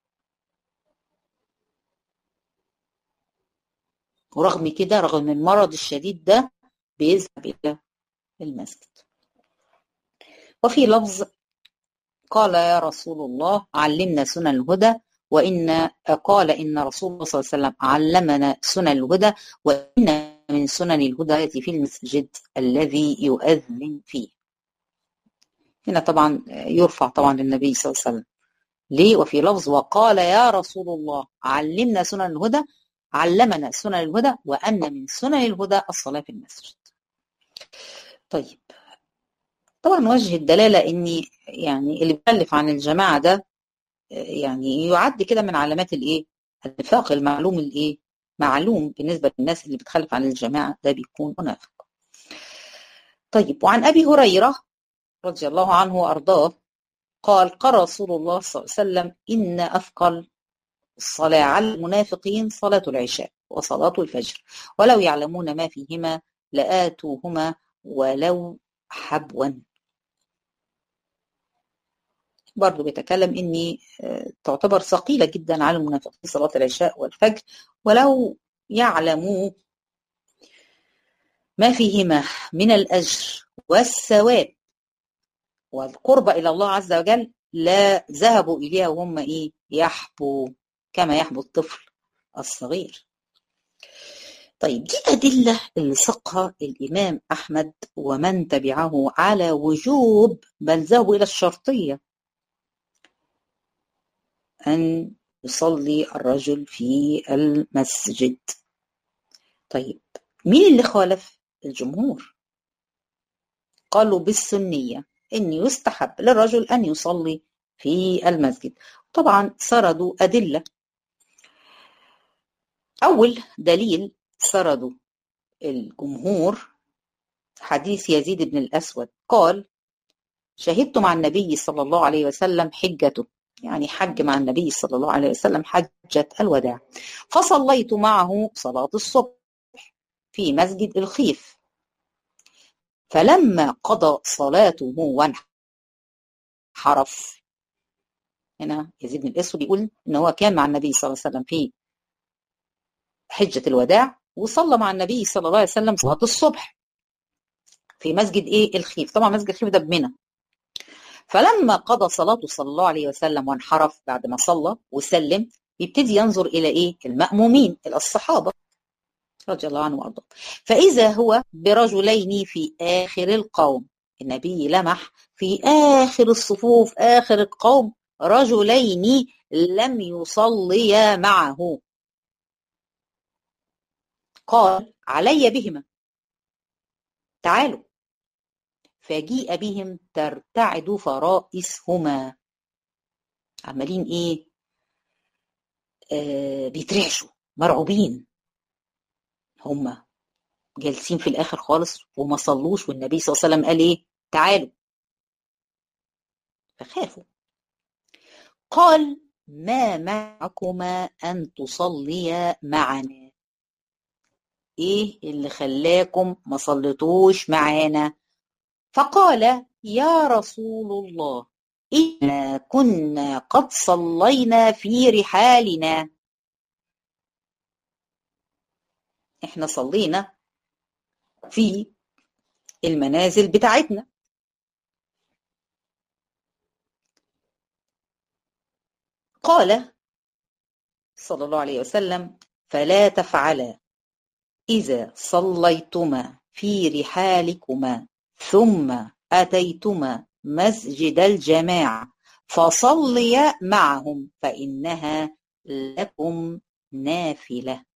ورغم كده رغم المرض الشديد ده بيذهب الى المسجد. وفي لفظ قال يا رسول الله علمنا سنن الهدى، وإن قال إن رسول الله صلى الله عليه وسلم علمنا سنن الهدى، وإن من سنن الهدى في المسجد الذي يؤذن فيه. هنا طبعا يرفع طبعا للنبي صلى الله عليه وسلم ليه؟ وفي لفظ وقال يا رسول الله علمنا سنن الهدى، علمنا سنن الهدى، وأن من سنن الهدى الصلاة في المسجد. طيب طبعا وجه الدلالة إن يعني اللي بيخلف عن الجماعة ده يعني يعد كده من علامات الايه النفاق المعلوم، الايه معلوم بالنسبة للناس اللي بتخلف عن الجماعة ده بيكون منافق. طيب وعن أبي هريرة رضي الله عنه وأرضاه قال قال رسول الله صلى الله عليه وسلم إن أثقل الصلاة على المنافقين صلاة العشاء وصلاة الفجر ولو يعلمون ما فيهما لآتوهما ولو حبوا. برضو بيتكلم إني تعتبر ثقيلة جدا على المنافقين صلاة العشاء والفجر ولو يعلموا ما فيهما من الأجر والثواب والقرب إلى الله عز وجل لا ذهبوا إليها وهم إيه يحبوا كما يحبو الطفل الصغير. طيب دي أدلة اللي ساقها الإمام أحمد ومن تبعه على وجوب بل ذهبوا إلى الشرطية أن يصلي الرجل في المسجد. طيب مين اللي خالف؟ الجمهور قالوا بالسنية إن يستحب للرجل أن يصلي في المسجد. طبعا سردوا أدلة. أول دليل سردوا الجمهور حديث يزيد بن الأسود قال شهدت مع النبي صلى الله عليه وسلم حجته، يعني حج مع النبي صلى الله عليه وسلم حجة الوداع، فصليت معه صلاة الصبح في مسجد الخيف، فلما قضى صلاته وانحرف. هنا يزيد بن الأسود يقول إن هو كان مع النبي صلى الله عليه وسلم في حجة الوداع وصلى مع النبي صلى الله عليه وسلم صلاة الصبح في مسجد إيه الخيف. طبعا مسجد الخيف ده بمنى. فلما قضى صلاته صلى الله عليه وسلم وانحرف بعد ما صلى وسلم يبتدي ينظر إلى إيه المأمومين إلى الصحابة رضي الله عنه وارضاه، فإذا هو برجلين في آخر القوم. النبي لمح في آخر الصفوف آخر القوم رجلين لم يصليا معه، قال علي بهما تعالوا، فجيء بهم ترتعد فرائسهما، عمالين ايه آه بيترعشوا مرعوبين، هم جالسين في الاخر خالص وما صلوش والنبي صلى الله عليه وسلم قال ايه تعالوا، فخافوا. قال ما معكما ان تصليا معنا، ايه اللي خلاكم ما صليتوش معانا؟ فقال يا رسول الله إنا كنا قد صلينا في رحالنا، احنا صلينا في المنازل بتاعتنا. قال صلى الله عليه وسلم فلا تفعلا إذا صليتما في رحالكما ثم أتيتما مسجد الجماعة فصليا معهم فإنها لكم نافلة.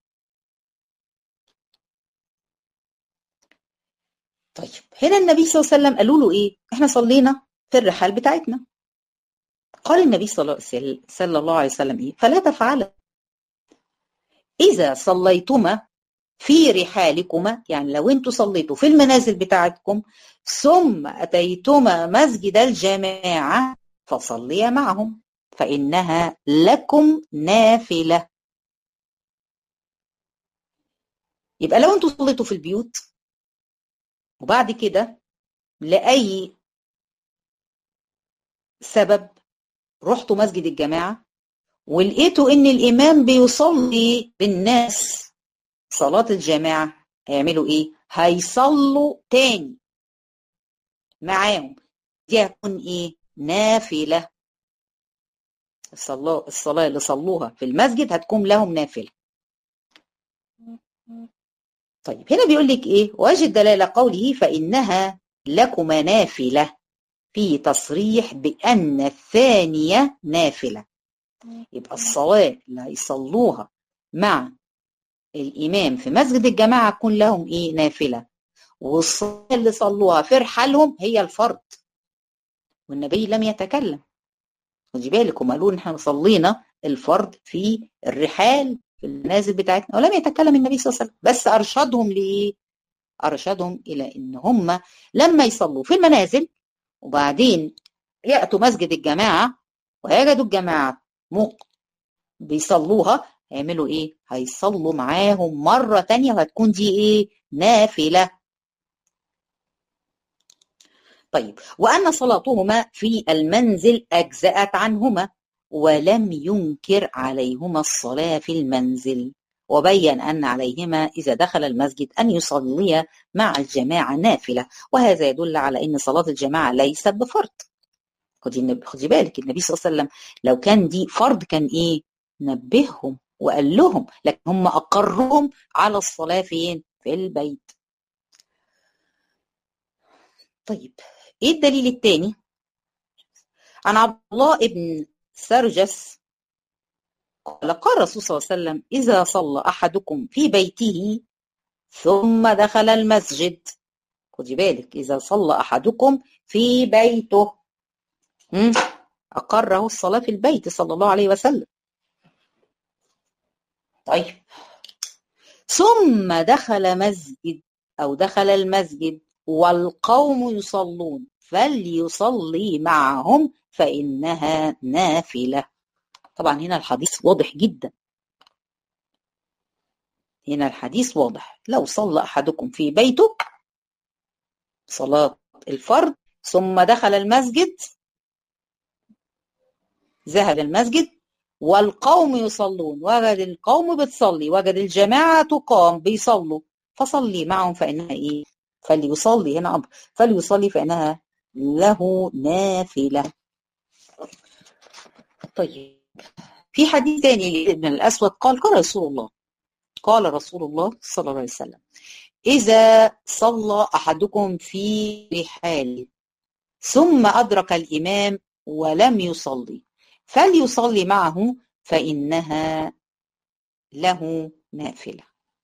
طيب هنا النبي صلى الله عليه وسلم قالوا له إيه؟ إحنا صلينا في الرحال بتاعتنا. قال النبي صلى الله عليه وسلم إيه؟ فلا تفعلا إذا صليتما في رحالكما، يعني لو انتوا صليتوا في المنازل بتاعتكم ثم أتيتما مسجد الجماعة فصليا معهم فإنها لكم نافلة. يبقى لو انتوا صليتوا في البيوت وبعد كده لأي سبب رحتوا مسجد الجماعة ولقيتوا ان الإمام بيصلي بالناس صلاة الجماعة، هيعملوا ايه؟ هيصلوا تاني معاهم، دي هتكون ايه؟ نافلة. الصلاة الصلاة اللي صلوها في المسجد هتكون لهم نافلة. طيب هنا بيقول لك ايه؟ وجد دلالة قوله فإنها لكما نافلة في تصريح بأن الثانية نافلة. يبقى الصلاة اللي هيصلوها مع الإمام في مسجد الجماعة تكون لهم إيه؟ نافلة. والصلاة اللي صلوها في رحالهم هي الفرض. والنبي لم يتكلم، خدي بالك، هم قالوا إحنا صلينا الفرض في الرحال في المنازل بتاعتنا ولم يتكلم النبي صلى الله عليه وسلم، بس أرشدهم لإيه؟ أرشدهم إلى إن هم لما يصلوا في المنازل وبعدين يأتوا مسجد الجماعة ويجدوا الجماعة بيصلوها، هيعملوا ايه؟ هيصلوا معاهم مرة تانية، وهتكون دي ايه؟ نافلة. طيب، وأن صلاتهما في المنزل أجزأت عنهما، ولم ينكر عليهما الصلاة في المنزل، وبين أن عليهما إذا دخل المسجد أن يصليا مع الجماعة نافلة، وهذا يدل على أن صلاة الجماعة ليست بفرض. خدي خدي بالك، النبي صلى الله عليه وسلم لو كان دي فرض كان إيه؟ نبههم وقال لهم، لكن هم أقرهم على الصلاة فين؟ في البيت. طيب، إيه الدليل الثاني؟ عن عبد الله بن سرجس قال قال الرسول صلى الله عليه وسلم: إذا صلى أحدكم في بيته ثم دخل المسجد. خدي بالك، إذا صلى أحدكم في بيته، أقره الصلاة في البيت صلى الله عليه وسلم. طيب، ثم دخل مسجد أو دخل المسجد والقوم يصلون فليصلي معهم فإنها نافلة. طبعا هنا الحديث واضح جدا، هنا الحديث واضح. لو صلى أحدكم في بيته صلاة الفرض ثم دخل المسجد، ذهب المسجد والقوم يصلون، وجد القوم بتصلي، وجد الجماعة تقام بيصلوا، فصلي معهم فإنها إيه؟ فليصلي، هنا أمر، فليصلي فإنها له نافلة. طيب، في حديث ثاني ابن الأسود قال قال رسول الله قال رسول الله صلى الله عليه وسلم: إذا صلى أحدكم في رحاله ثم أدرك الإمام ولم يصلي فليصلي معه فإنها له نافلة.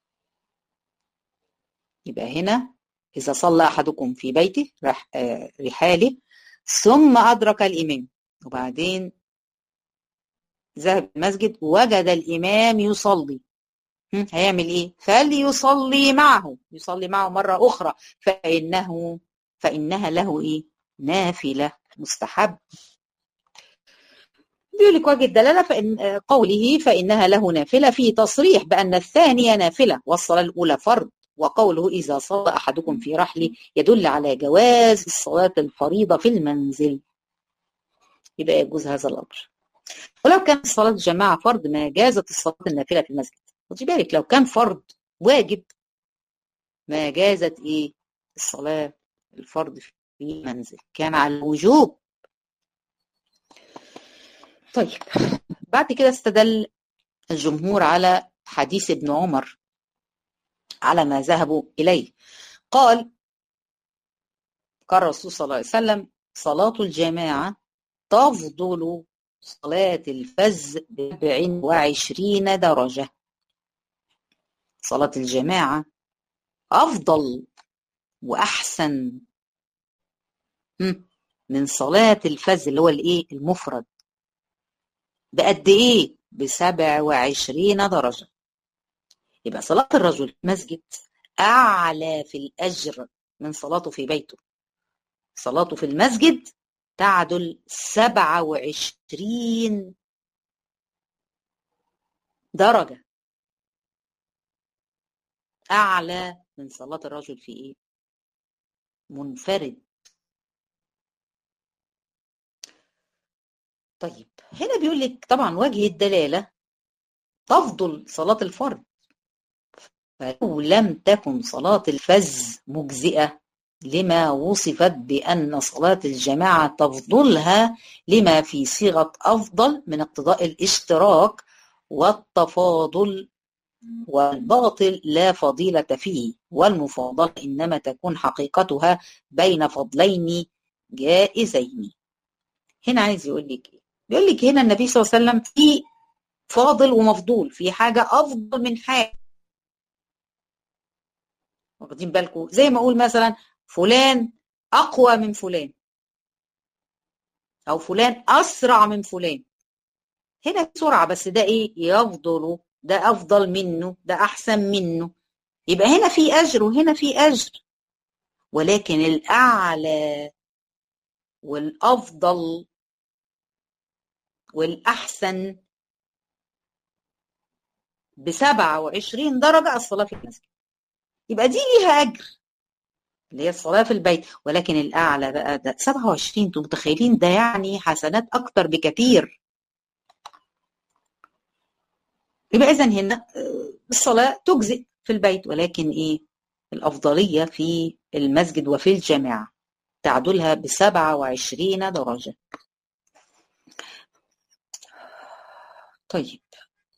يبقى هنا إذا صلى أحدكم في بيته رح رحاله ثم أدرك الإمام، وبعدين ذهب المسجد وجد الإمام يصلي، هيعمل إيه؟ فليصلي معه، يصلي معه مرة أخرى، فإنه فإنها له إيه؟ نافلة، مستحب. بيقول لك وجه الدلالة فإن قوله فإنها له نافلة فيه تصريح بأن الثانية نافلة والصلاة الأولى فرض، وقوله إذا صلى أحدكم في رحله يدل على جواز الصلاة الفريضة في المنزل، يبقى يجوز هذا الأمر. ولو كان صلاة الجماعة فرض ما جازت الصلاة النافلة في المسجد. خدي بالك، لو كان فرض واجب ما جازت إيه؟ الصلاة الفرض في المنزل، كان على الوجوب. طيب، بعد كده استدل الجمهور على حديث ابن عمر على ما ذهبوا إليه. قال قال الرسول صلى الله عليه وسلم: صلاة الجماعة تفضل صلاة الفز بسبع وعشرين درجة. صلاة الجماعة أفضل وأحسن من صلاة الفز اللي هو الإيه؟ المفرد. بقد إيه؟ بسبع وعشرين درجة. يبقى صلاة الرجل في المسجد أعلى في الأجر من صلاته في بيته. صلاته في المسجد تعدل سبعة وعشرين درجة، أعلى من صلاة الرجل في إيه؟ منفرد. طيب، هنا بيقول لك طبعا وجه الدلالة تفضل صلاة الفرد، فلو لم تكن صلاة الفز مجزئة لما وصفت بأن صلاة الجماعة تفضلها لما في صيغة أفضل من اقتضاء الاشتراك والتفاضل، والباطل لا فضيلة فيه، والمفاضلة إنما تكون حقيقتها بين فضلين جائزين. هنا عايز يقول لك إيه؟ بيقول لك هنا النبي صلى الله عليه وسلم في فاضل ومفضول، في حاجة أفضل من حاجة. واخدين بالكم؟ زي ما أقول مثلا فلان أقوى من فلان، أو فلان أسرع من فلان. هنا سرعة، بس ده إيه؟ يفضل، ده أفضل منه، ده أحسن منه. يبقى هنا في أجر وهنا في أجر، ولكن الأعلى والأفضل والأحسن بسبعة وعشرين درجة الصلاة في المسجد. يبقى دي ليها أجر اللي هي الصلاة في البيت، ولكن الأعلى بقى ده سبعة وعشرين. انتوا متخيلين ده يعني حسنات أكتر بكثير. يبقى إذن هنا الصلاة تجزئ في البيت، ولكن إيه الأفضلية في المسجد وفي الجامعة تعدلها بسبعة وعشرين درجة. طيب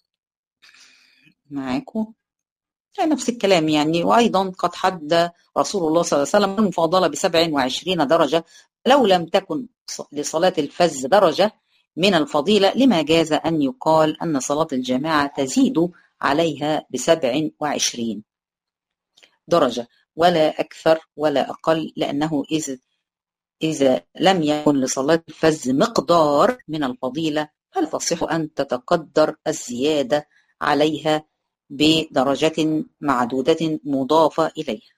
معاكم نفس الكلام يعني. وأيضا قد حد رسول الله صلى الله عليه وسلم المفاضلة بسبع وعشرين درجة، لو لم تكن لصلاة الفز درجة من الفضيلة لما جاز أن يقال أن صلاة الجماعة تزيد عليها بسبع وعشرين درجة، ولا أكثر ولا أقل، لأنه إذا إذا لم يكن لصلاة الفز مقدار من الفضيلة هل تصح أن تتقدر الزيادة عليها بدرجة معدودة مضافة إليها.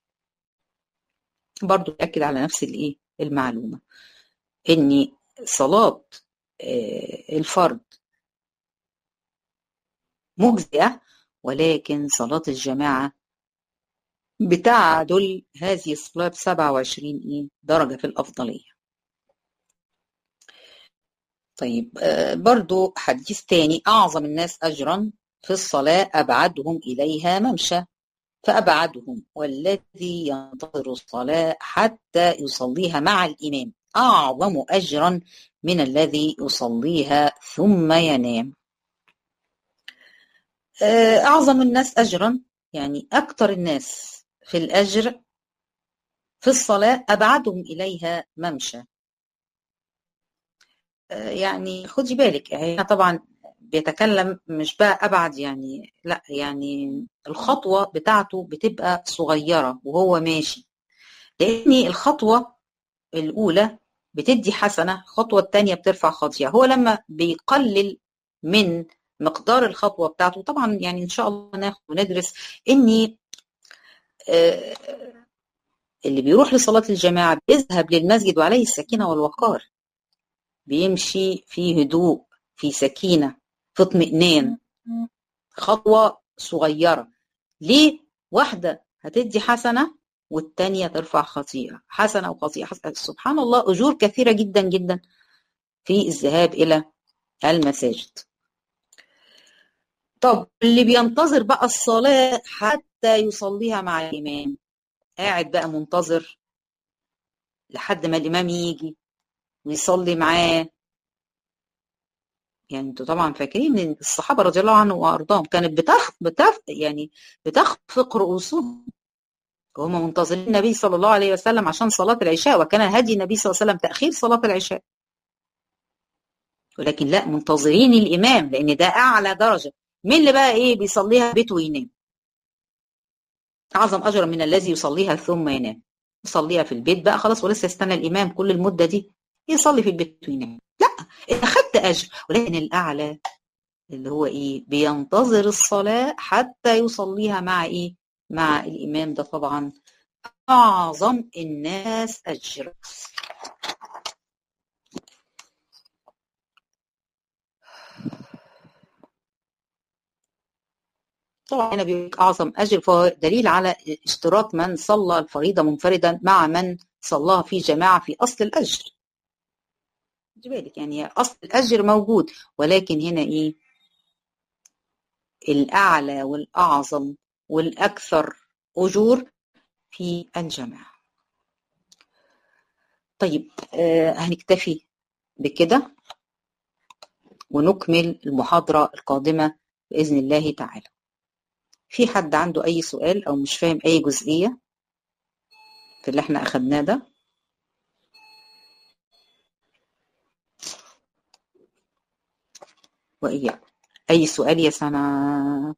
برضو يأكد على نفس الإيه المعلومة إن صلاة الفرد مجزئة، ولكن صلاة الجماعة بتعدل هذه الصلاة بسبعة وعشرين إيه درجة في الأفضلية. طيب برضو حديث تاني: أعظم الناس أجرا في الصلاة أبعدهم إليها ممشى، فأبعدهم والذي ينتظر الصلاة حتى يصليها مع الإمام أعظم أجرا من الذي يصليها ثم ينام. أعظم الناس أجرا يعني أكثر الناس في الأجر في الصلاة أبعدهم إليها ممشى. يعني خدي بالك هنا طبعا بيتكلم مش بقى أبعد يعني، لا يعني الخطوة بتاعته بتبقى صغيرة وهو ماشي، لأن الخطوة الأولى بتدي حسنة، الخطوة الثانية بترفع خطيئة. هو لما بيقلل من مقدار الخطوة بتاعته، طبعا يعني إن شاء الله ناخد وندرس إن اللي بيروح لصلاة الجماعة بيذهب للمسجد وعليه السكينة والوقار، بيمشي في هدوء في سكينة في اطمئنان. خطوة صغيرة ليه؟ واحدة هتدي حسنة والتانية ترفع خطيئة، حسنة وخطيئة حسنة. سبحان الله، أجور كثيرة جدا جدا في الذهاب إلى المساجد. طب اللي بينتظر بقى الصلاة حتى يصليها مع الإمام، قاعد بقى منتظر لحد ما الإمام يجي ويصلي معاه. يعني انتوا طبعا فاكرين ان الصحابة رضي الله عنهم وارضاهم كانت بتخ بتخ يعني بتخفق رؤوسهم وهم منتظرين النبي صلى الله عليه وسلم عشان صلاة العشاء، وكان هدي النبي صلى الله عليه وسلم تأخير صلاة العشاء، ولكن لا، منتظرين الإمام لأن ده أعلى درجة. مين اللي بقى إيه بيصليها بيته وينام؟ أعظم أجرا من الذي يصليها ثم ينام. يصليها في البيت بقى خلاص ولسه يستنى الإمام كل المدة دي، يصلي في البيت وينام. لا، أخدت أجر، ولكن الأعلى اللي هو إيه بينتظر الصلاة حتى يصليها مع إيه مع الإمام، ده طبعا أعظم الناس أجر. طبعا هنا بيقول أعظم أجر، فهو دليل على اشتراك من صلى الفريضة منفردا مع من صلاها في جماعة في أصل الأجر. خدي بالك يعني أصل الأجر موجود، ولكن هنا إيه الأعلى والأعظم والأكثر أجور في الجماعة. طيب آه هنكتفي بكده ونكمل المحاضرة القادمة بإذن الله تعالى. في حد عنده أي سؤال أو مش فاهم أي جزئية في اللي احنا أخدناه ده؟ وإياك أي سؤال يا سنة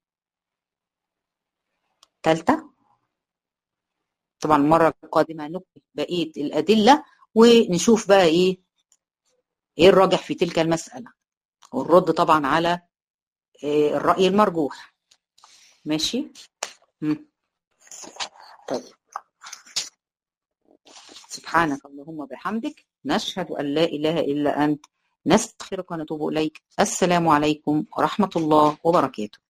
ثالثة؟ طبعا المرة القادمة نكمل بقية الأدلة ونشوف بقى إيه إيه الراجح في تلك المسألة، والرد طبعا على إيه الرأي المرجوح. ماشي؟ مم. طيب، سبحانك اللهم وبحمدك نشهد أن لا إله إلا أنت، نستغفرك ونتوب إليك. السلام عليكم ورحمة الله وبركاته.